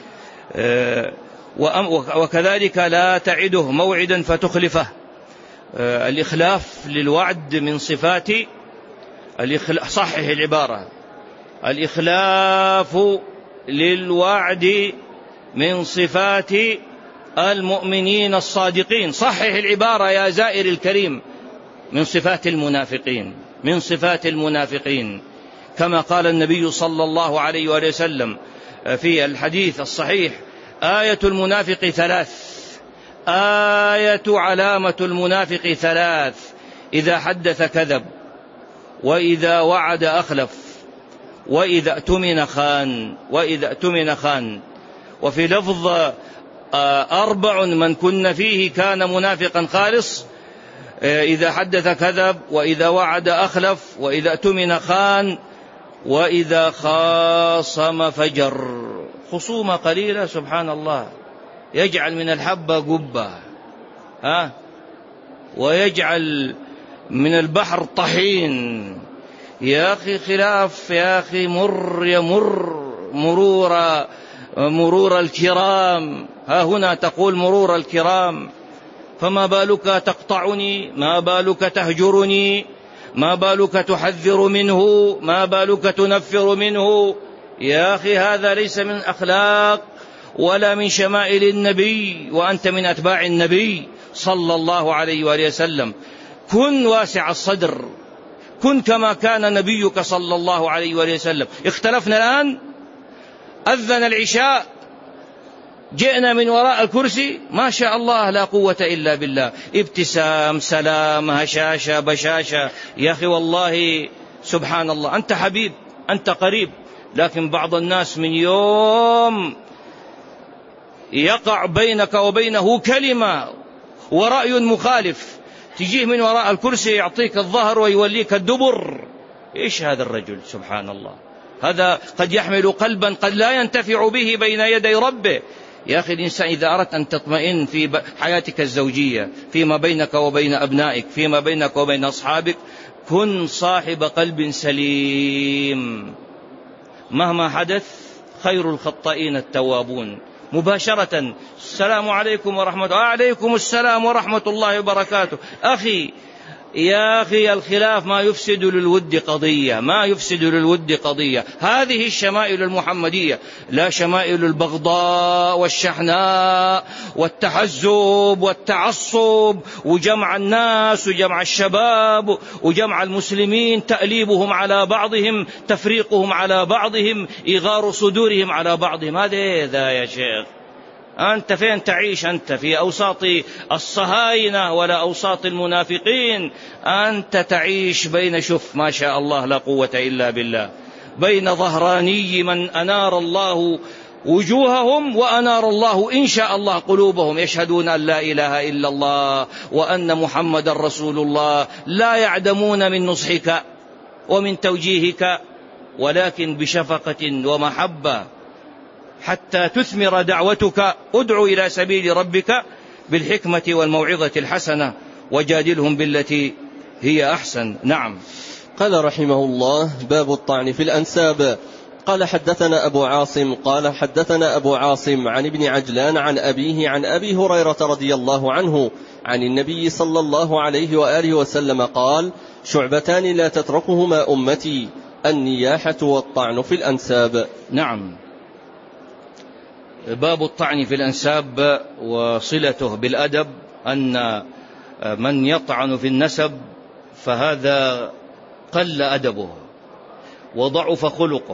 وكذلك لا تعده موعدا فتخلفه. الإخلاف للوعد من صفات صحح العبارة: الإخلاف للوعد من صفات المؤمنين الصادقين. صحح العبارة يا زائر الكريم: من صفات المنافقين، من صفات المنافقين، كما قال النبي صلى الله عليه وآله وسلم في الحديث الصحيح: آية المنافق 3، آية علامة المنافق 3: إذا حدث كذب، وإذا وعد أخلف، وإذا اؤتمن خان، وإذا اؤتمن خان. وفي لفظ 4 من كن فيه كان منافقا خالص: إذا حدث كذب، وإذا وعد أخلف، وإذا اؤتمن خان، وإذا خاصم فجر. خصومة قليلة سبحان الله يجعل من الحبة قبة، ويجعل من البحر طحين. يا أخي خلاف، يا أخي يمر مرور الكرام. ها هنا تقول مرور الكرام، فما بالك تقطعني؟ ما بالك تهجرني؟ ما بالك تحذر منه؟ ما بالك تنفر منه؟ يا أخي هذا ليس من أخلاق ولا من شمائل النبي، وأنت من أتباع النبي صلى الله عليه وآله وسلم. كن واسع الصدر، كن كما كان نبيك صلى الله عليه وآله وسلم. اختلفنا الآن، أذن العشاء، جئنا من وراء الكرسي، ما شاء الله لا قوة إلا بالله، ابتسام، سلام، هشاشة، بشاشة. يا أخي والله سبحان الله، أنت حبيب، أنت قريب. لكن بعض الناس من يوم يقع بينك وبينه كلمة ورأي مخالف تجيه من وراء الكرسي يعطيك الظهر ويوليك الدبر. إيش هذا الرجل سبحان الله؟ هذا قد يحمل قلبا قد لا ينتفع به بين يدي ربه. يا أخي الإنسان إذا أردت أن تطمئن في حياتك الزوجية، فيما بينك وبين أبنائك، فيما بينك وبين أصحابك، كن صاحب قلب سليم. مهما حدث خير الخطائين التوابون. مباشرة: السلام عليكم ورحمة الله. عليكم السلام ورحمة الله وبركاته. أخي يا أخي الخلاف ما يفسد للود قضية، ما يفسد للود قضية. هذه الشمائل المحمدية، لا شمائل البغضاء والشحناء والتحزب والتعصب وجمع الناس وجمع الشباب وجمع المسلمين، تأليبهم على بعضهم، تفريقهم على بعضهم، إغار صدورهم على بعضهم. هذا يا شيخ أنت فين تعيش؟ أنت في أوساط الصهاينة ولا أوساط المنافقين؟ أنت تعيش بين، شوف ما شاء الله لا قوة إلا بالله، بين ظهراني من أنار الله وجوههم وأنار الله إن شاء الله قلوبهم، يشهدون أن لا إله إلا الله وأن محمد رسول الله، لا يعدمون من نصحك ومن توجيهك، ولكن بشفقة ومحبة حتى تثمر دعوتك. ادع إلى سبيل ربك بالحكمة والموعظة الحسنة وجادلهم بالتي هي أحسن. نعم. قال رحمه الله: باب الطعن في الأنساب. قال حدثنا أبو عاصم قال حدثنا أبو عاصم عن ابن عجلان عن أبيه عن أبي هريرة رضي الله عنه عن النبي صلى الله عليه وآله وسلم قال: شعبتان لا تتركهما أمتي، النياحة والطعن في الأنساب. نعم. باب الطعن في الأنساب وصلته بالأدب، أن من يطعن في النسب فهذا قل أدبه وضعف خلقه.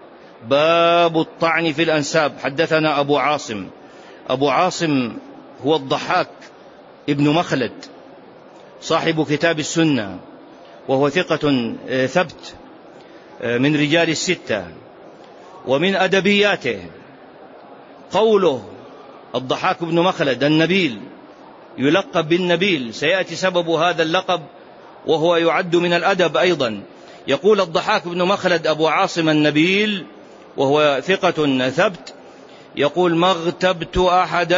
باب الطعن في الأنساب. حدثنا أبو عاصم. أبو عاصم هو الضحاك ابن مخلد صاحب كتاب السنة، وهو ثقة ثبت من رجال الستة. ومن أدبياته قوله الضحاك بن مخلد النبيل، يلقب بالنبيل، سيأتي سبب هذا اللقب وهو يعد من الأدب أيضا. يقول الضحاك بن مخلد أبو عاصم النبيل وهو ثقة ثبت، يقول: ما اغتبت أحدا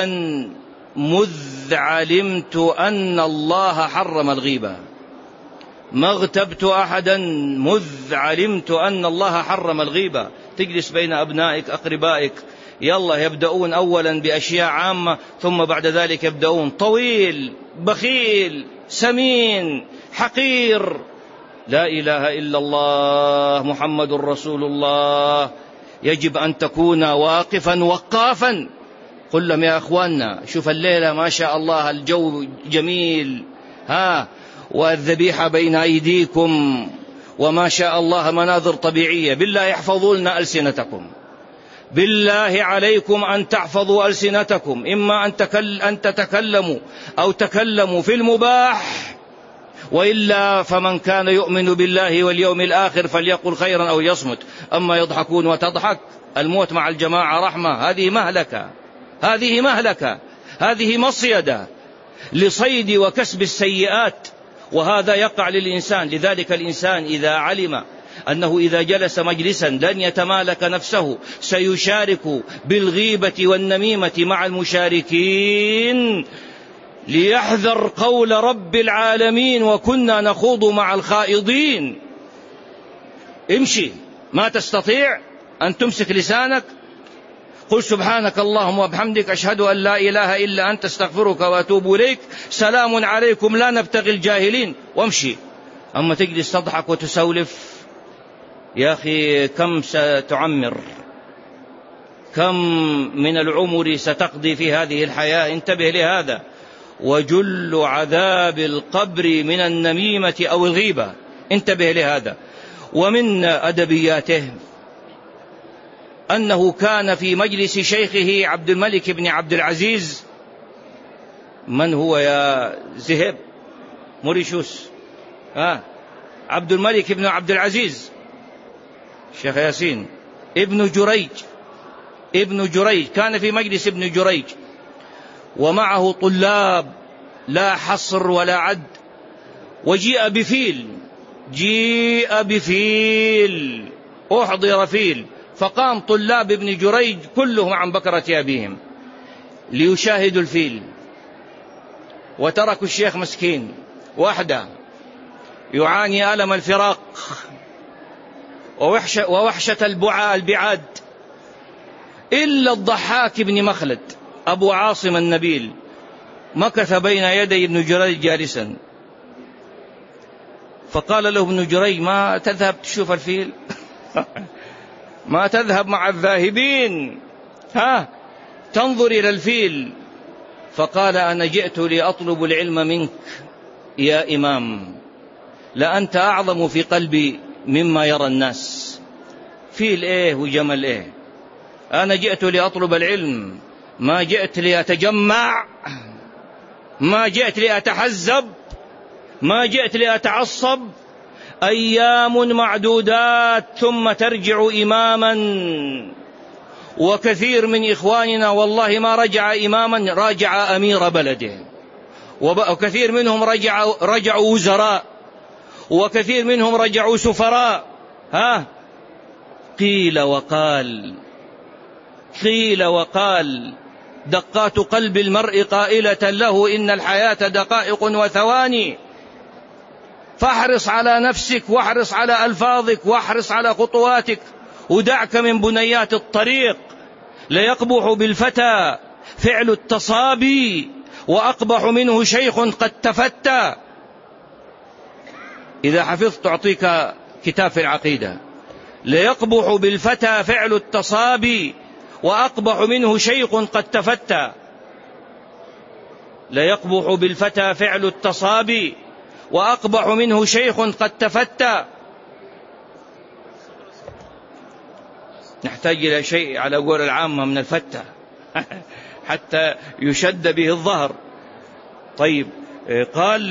مذ علمت أن الله حرم الغيبة. ما اغتبت أحدا مذ علمت أن الله حرم الغيبة. تجلس بين أبنائك أقربائك، يلا يبدأون أولا بأشياء عامة، ثم بعد ذلك يبدأون طويل بخيل سمين حقير. لا إله إلا الله محمد رسول الله. يجب أن تكون واقفا وقافا. قل لهم: يا أخواننا، شوف الليلة ما شاء الله الجو جميل، والذبيحة بين أيديكم، وما شاء الله مناظر طبيعية. بالله احفظوا لنا ألسنتكم، بالله عليكم أن تحفظوا ألسنتكم، إما أن تتكلموا أو تكلموا في المباح، وإلا فمن كان يؤمن بالله واليوم الآخر فليقل خيرا أو يصمت. أما يضحكون وتضحك، الموت مع الجماعة رحمة. هذه مهلكة، هذه مهلكة، هذه مصيدة لصيد وكسب السيئات، وهذا يقع للإنسان. لذلك الإنسان إذا علم أنه إذا جلس مجلسا لن يتمالك نفسه، سيشارك بالغيبة والنميمة مع المشاركين، ليحذر قول رب العالمين: وكنا نخوض مع الخائضين. امشي، ما تستطيع أن تمسك لسانك، قل سبحانك اللهم وبحمدك، أشهد أن لا إله إلا أنت، استغفرك وأتوب إليك، سلام عليكم لا نبتغي الجاهلين، وامشي. أما تجلس تضحك وتسولف، يا أخي كم ستعمر؟ كم من العمر ستقضي في هذه الحياة؟ انتبه لهذا. وجل عذاب القبر من النميمة أو الغيبة، انتبه لهذا. ومن أدبياته أنه كان في مجلس شيخه عبد الملك بن عبد العزيز. من هو يا زهب موريشوس؟ عبد الملك بن عبد العزيز، شيخ ياسين، ابن جريج كان في مجلس ابن جريج، ومعه طلاب لا حصر ولا عد. وجيء بفيل، أحضر فيل، فقام طلاب ابن جريج كلهم عن بكرة أبيهم ليشاهدوا الفيل، وتركوا الشيخ مسكين وحده يعاني ألم الفراق ووحشة البعاد. إلا الضحاك بن مخلد أبو عاصم النبيل مكث بين يدي ابن جريج جالسا، فقال له ابن جريج: ما تذهب تشوف الفيل؟ ما تذهب مع الذاهبين تنظر إلى الفيل؟ فقال: أنا جئت لأطلب العلم منك يا إمام، لأنت أعظم في قلبي مما يرى الناس. فيل إيه وجمل إيه؟ أنا جئت لأطلب العلم، ما جئت لأتجمع، ما جئت لأتحزب، ما جئت لأتعصب. أيام معدودات ثم ترجع إماما. وكثير من إخواننا والله ما رجع إماما، راجع أمير بلده، وكثير منهم رجعوا وزراء، وكثير منهم رجعوا سفراء. قيل وقال دقات قلب المرء قائلة له: إن الحياة دقائق وثواني. فاحرص على نفسك، واحرص على ألفاظك، واحرص على خطواتك، ودعك من بنيات الطريق. ليقبح بالفتى فعل التصابي، وأقبح منه شيخ قد تفتى. إذا حفظت أعطيك كتاب في العقيدة. ليقبح بالفتى فعل التصابي، وأقبح منه شيخ قد تفتى. ليقبح بالفتى فعل التصابي، وأقبح منه شيخ قد تفتى. نحتاج إلى شيء على قول العامة من الفتة حتى يشد به الظهر. طيب، قال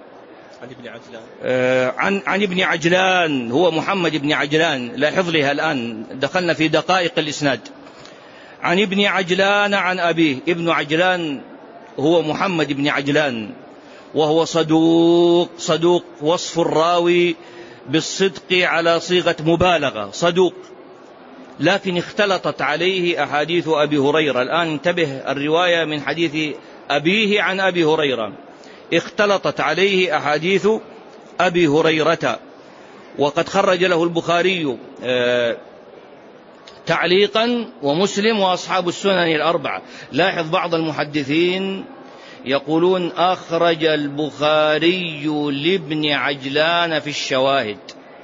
عن ابن عجلان، هو محمد بن عجلان، لاحظ لها الآن دخلنا في دقائق الإسناد. عن ابن عجلان عن أبيه. ابن عجلان هو محمد بن عجلان، وهو صدوق وصف الراوي بالصدق على صيغة مبالغة، صدوق، لكن اختلطت عليه أحاديث أبي هريرة. الآن انتبه، الرواية من حديث أبيه عن أبي هريرة، اختلطت عليه أحاديث أبي هريرة، وقد خرج له البخاري تعليقا ومسلم وأصحاب السنن الأربعة. لاحظ بعض المحدثين يقولون أخرج البخاري لابن عجلان في الشواهد.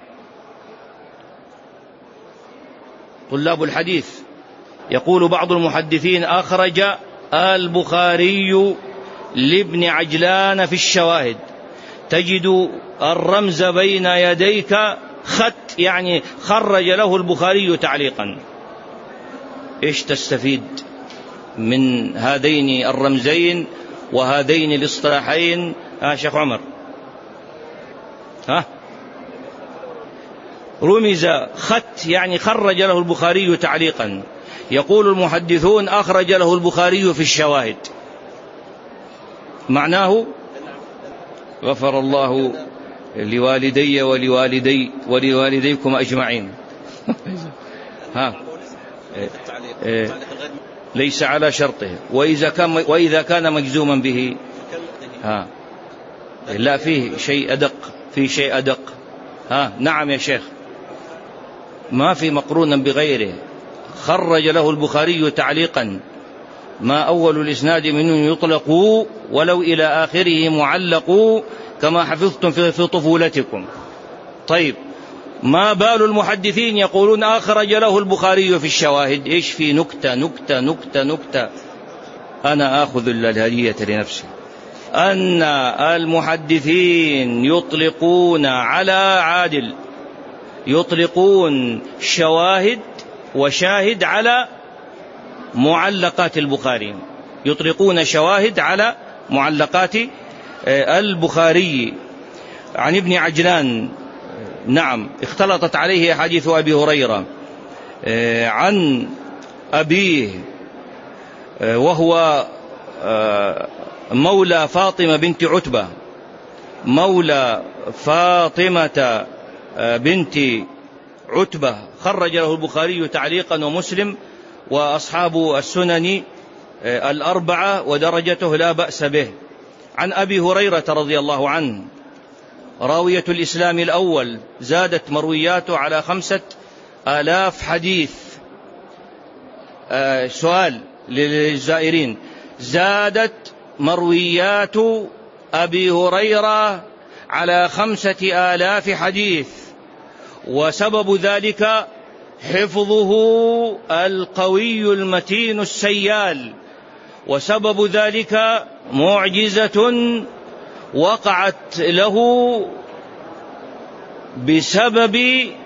طلاب الحديث يقول بعض المحدثين أخرج البخاري لابن عجلان في الشواهد. تجد الرمز بين يديك خط، يعني خرج له البخاري تعليقا. إيش تستفيد من هذين الرمزين وهذين الاصطلاحين شيخ عمر؟ رمز خط، يعني خرج له البخاري تعليقا. يقول المحدثون أخرج له البخاري في الشواهد، معناه غفر الله لوالدي ولوالديكم أجمعين. ليس على شرطه، وإذا كان مجزوما به لا، فيه شيء أدق. نعم يا شيخ، ما في مقرونا بغيره. خرج له البخاري تعليقا، ما أول الإسناد منه يطلق ولو إلى آخره معلق، كما حفظتم في طفولتكم. طيب، ما بال المحدثين يقولون أخرج له البخاري في الشواهد؟ إيش في نكتة. أنا آخذ الهدية لنفسي. أن المحدثين يطلقون على عادل، يطلقون شواهد وشاهد على معلقات البخاري، يطلقون شواهد على معلقات البخاري. عن ابن عجلان، نعم، اختلطت عليه حديث أبي هريرة. عن أبيه، وهو مولى فاطمة بنت عتبة، مولى فاطمة بنت عتبة، خرج له البخاري تعليقا ومسلم وأصحاب السنن الأربعة، ودرجته لا بأس به. عن أبي هريرة رضي الله عنه، راوية الإسلام الأول، زادت مروياته على 5000 حديث. سؤال للزائرين: زادت مرويات أبي هريرة على 5000 حديث، وسبب ذلك حفظه القوي المتين السيال، وسبب ذلك معجزة وقعت له بسبب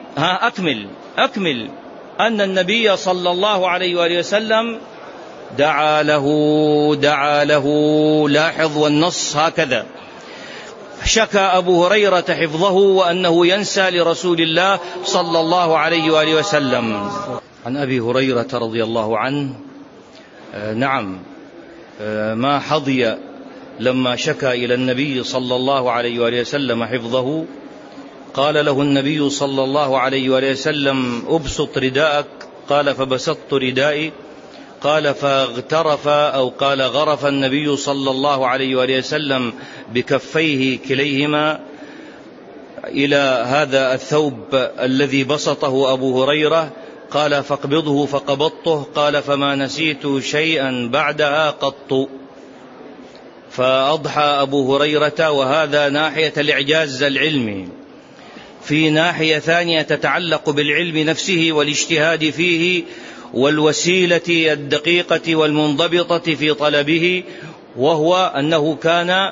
أكمل أن النبي صلى الله عليه وآله وسلم دعا له. لاحظ، والنص هكذا: شكى أبو هريرة حفظه وأنه ينسى لرسول الله صلى الله عليه وآله وسلم. عن أبي هريرة رضي الله عنه، نعم، ما حظي لما شكى إلى النبي صلى الله عليه وآله وسلم حفظه، قال له النبي صلى الله عليه وآله وسلم: أبسط رداءك. قال: فبسطت ردائي. قال: فاغترف أو قال غرف النبي صلى الله عليه وآله وسلم بكفيه كليهما إلى هذا الثوب الذي بسطه أبو هريرة، قال فاقبضه فقبضته، قال فما نسيت شيئا بعدها قط. فأضحى أبو هريرة، وهذا ناحية الإعجاز العلمي. في ناحية ثانية تتعلق بالعلم نفسه والاجتهاد فيه والوسيلة الدقيقة والمنضبطة في طلبه، وهو أنه كان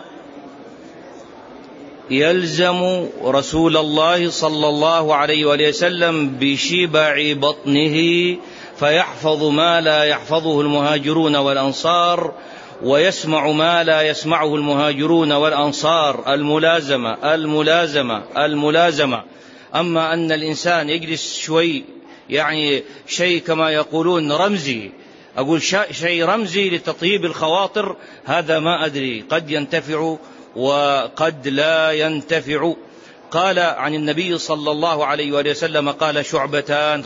يلزم رسول الله صلى الله عليه وسلم بشبع بطنه، فيحفظ ما لا يحفظه المهاجرون والأنصار، ويسمع ما لا يسمعه المهاجرون والأنصار. الملازمة الملازمة الملازمة. أما أن الإنسان يجلس شوي، يعني شيء كما يقولون رمزي، أقول شيء رمزي لتطيب الخواطر، هذا ما أدري، قد ينتفع وقد لا ينتفع. قال عن النبي صلى الله عليه وسلم قال: شعبتان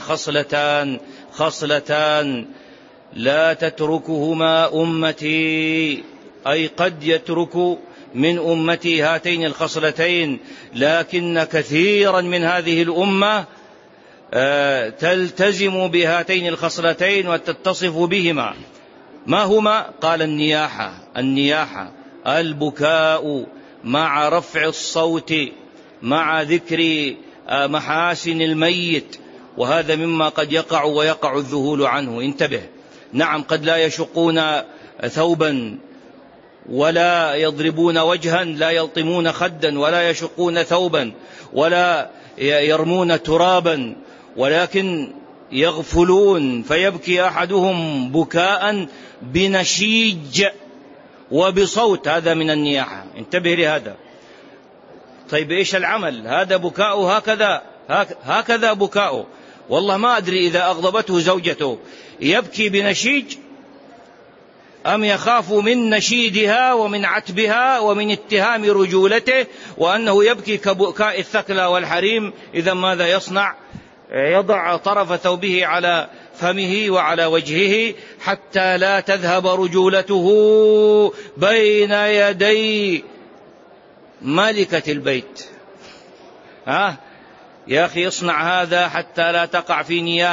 خصلتان لا تتركهما أمتي، أي قد يترك من أمتي هاتين الخصلتين، لكن كثيرا من هذه الأمة تلتزم بهاتين الخصلتين وتتصف بهما. ما هما؟ قال: النياحة، البكاء مع رفع الصوت، مع ذكر محاسن الميت، وهذا مما قد ويقع الذهول عنه. انتبه، نعم قد لا يشقون ثوبا ولا يضربون وجها، لا يلطمون خدا ولا يشقون ثوبا ولا يرمون ترابا، ولكن يغفلون، فيبكي أحدهم بكاء بنشيج وبصوت، هذا من النياحة. انتبه لهذا. طيب إيش العمل؟ هذا بكاء هكذا بكاء. والله ما أدري إذا أغضبته زوجته يبكي بنشيج، أم يخاف من نشيدها ومن عتبها ومن اتهام رجولته وأنه يبكي كبكاء الثكلى والحريم. إذا ماذا يصنع؟ يضع طرف ثوبه على فمه وعلى وجهه حتى لا تذهب رجولته بين يدي مالكة البيت. يا أخي اصنع هذا حتى لا تقع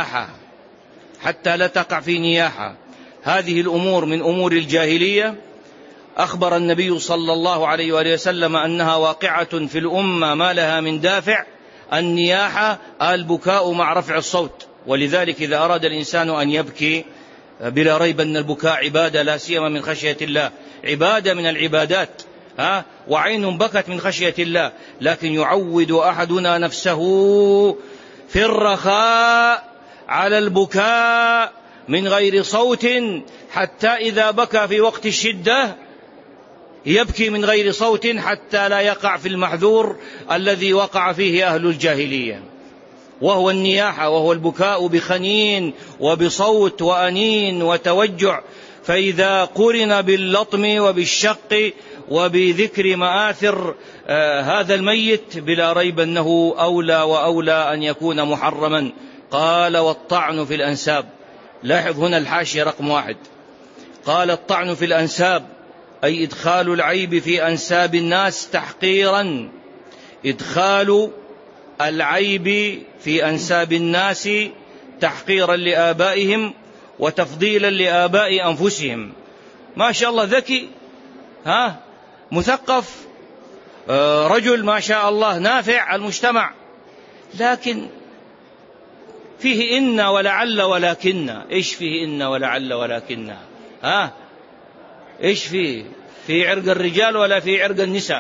في نياحة، هذه الأمور من أمور الجاهلية. أخبر النبي صلى الله عليه وسلم أنها واقعة في الأمة ما لها من دافع. النياحة البكاء مع رفع الصوت، ولذلك إذا أراد الإنسان أن يبكي بلا ريب أن البكاء عبادة، لا سيما من خشية الله، عبادة من العبادات، وعين بكت من خشية الله. لكن يعود أحدنا نفسه في الرخاء على البكاء من غير صوت، حتى إذا بكى في وقت الشدة يبكي من غير صوت حتى لا يقع في المحذور الذي وقع فيه أهل الجاهلية، وهو النياحة، وهو البكاء بخنين وبصوت وأنين وتوجع. فإذا قرن باللطم وبالشق وبذكر مآثر هذا الميت بلا ريب أنه أولى وأولى أن يكون محرما. قال: والطعن في الأنساب. لاحظ هنا الحاشية رقم 1، قال: الطعن في الأنساب، أي إدخال العيب في أنساب الناس تحقيرا، إدخال العيب في أنساب الناس تحقيرا لآبائهم وتفضيلا لآباء أنفسهم. ما شاء الله ذكي، مثقف، رجل ما شاء الله نافع المجتمع، لكن فيه إن ولعل ولكن. إيش فيه إن ولعل ولكن؟ إيش في عرق الرجال ولا في عرق النساء؟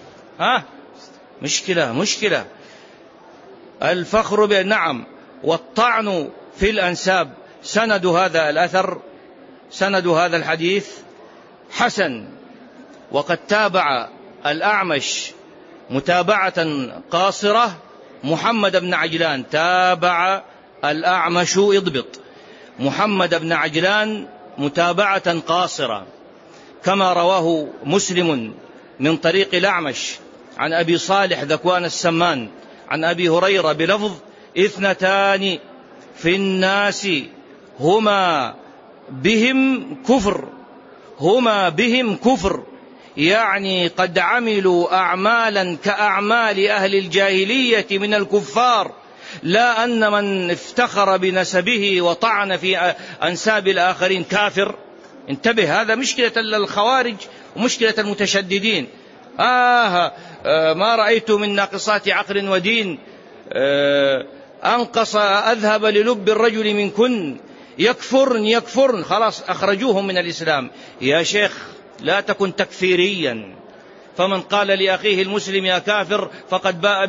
مشكلة. الفخر نعم. والطعن في الأنساب. سند هذا الأثر، سند هذا الحديث حسن، وقد تابع الأعمش متابعة قاصرة محمد بن عجلان. تابع الأعمش، اضبط، محمد بن عجلان متابعة قاصرة، كما رواه مسلم من طريق الأعمش عن أبي صالح ذكوان السمان عن أبي هريرة بلفظ: 2 في الناس هما بهم كفر، يعني قد عملوا أعمالا كأعمال أهل الجاهلية من الكفار، لا أن من افتخر بنسبه وطعن في أنساب الآخرين كافر. انتبه، هذا مشكلة الخوارج ومشكلة المتشددين. ما رأيت من ناقصات عقل ودين أنقص أذهب للب الرجل منكن، يكفرن خلاص أخرجوهم من الإسلام. يا شيخ لا تكن تكفيريا، فمن قال لأخيه المسلم يا كافر فقد باء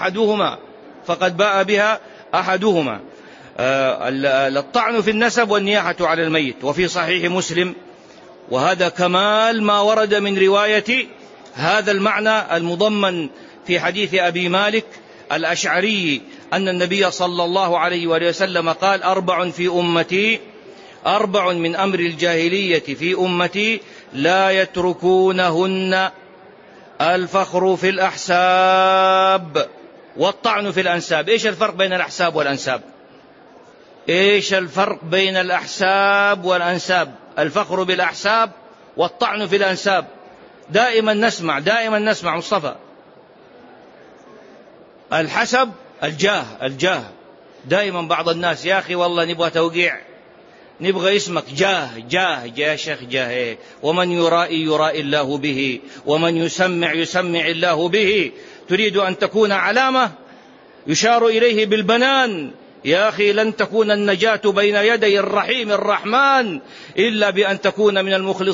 بها أحدهما. الطعن في النسب والنياحة على الميت. وفي صحيح مسلم، وهذا كمال ما ورد من رواية هذا المعنى المضمن في حديث أبي مالك الأشعري، أن النبي صلى الله عليه وآله وسلم قال: 4 من أمر الجاهلية في أمتي لا يتركونهن: الفخر في الأحساب والطعن في الأنساب. إيش الفرق بين الأحساب والأنساب؟ الفخر بالأحساب والطعن في الأنساب. دائما نسمع مصطفى الحسب الجاه. دائما بعض الناس: يا أخي والله نبغى توقيع، نبغى اسمك جاه يا شيخ جاه. ومن يرائي الله به، ومن يسمع الله به. تريد أن تكون علامة يشار إليه بالبنان. يا أخي لن تكون النجاة بين يدي الرحيم الرحمن إلا بأن تكون من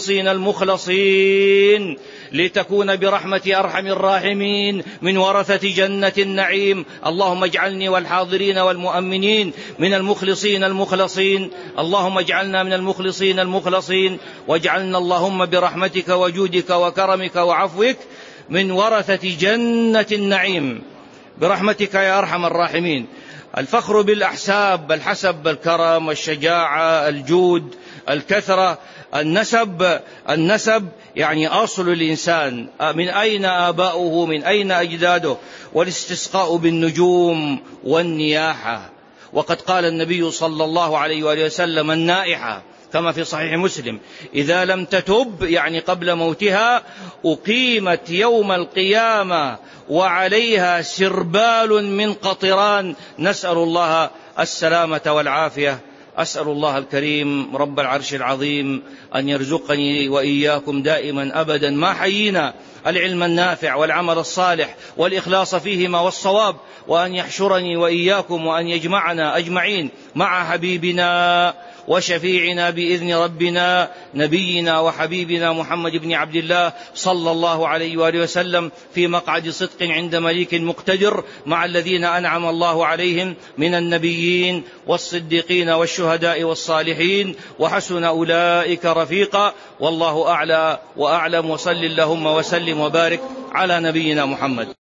المخلصين، لتكون برحمة أرحم الراحمين من ورثة جنة النعيم. اللهم اجعلني والحاضرين والمؤمنين من المخلصين. اللهم اجعلنا من المخلصين، واجعلنا اللهم برحمتك وجودك وكرمك وعفوك من ورثة جنة النعيم برحمتك يا أرحم الراحمين. الفخر بالأحساب: الحسب، الكرم، الشجاعة، الجود، الكثرة. النسب يعني أصل الإنسان، من أين آباؤه، من أين أجداده. والاستسقاء بالنجوم والنياحة. وقد قال النبي صلى الله عليه وآله وسلم: النائحة كما في صحيح مسلم إذا لم تتب، يعني قبل موتها، أقيمت يوم القيامة وعليها سربال من قطران. نسأل الله السلامة والعافية. أسأل الله الكريم رب العرش العظيم أن يرزقني وإياكم دائما أبدا ما حيينا العلم النافع والعمل الصالح والإخلاص فيهما والصواب، وأن يحشرني وإياكم وأن يجمعنا أجمعين مع حبيبنا وشفيعنا بإذن ربنا نبينا وحبيبنا محمد بن عبد الله صلى الله عليه وآله وسلم في مقعد صدق عند مليك مقتدر، مع الذين أنعم الله عليهم من النبيين والصديقين والشهداء والصالحين، وحسن أولئك رفيقا. والله أعلى وأعلم. وصل اللهم وسلم وبارك على نبينا محمد.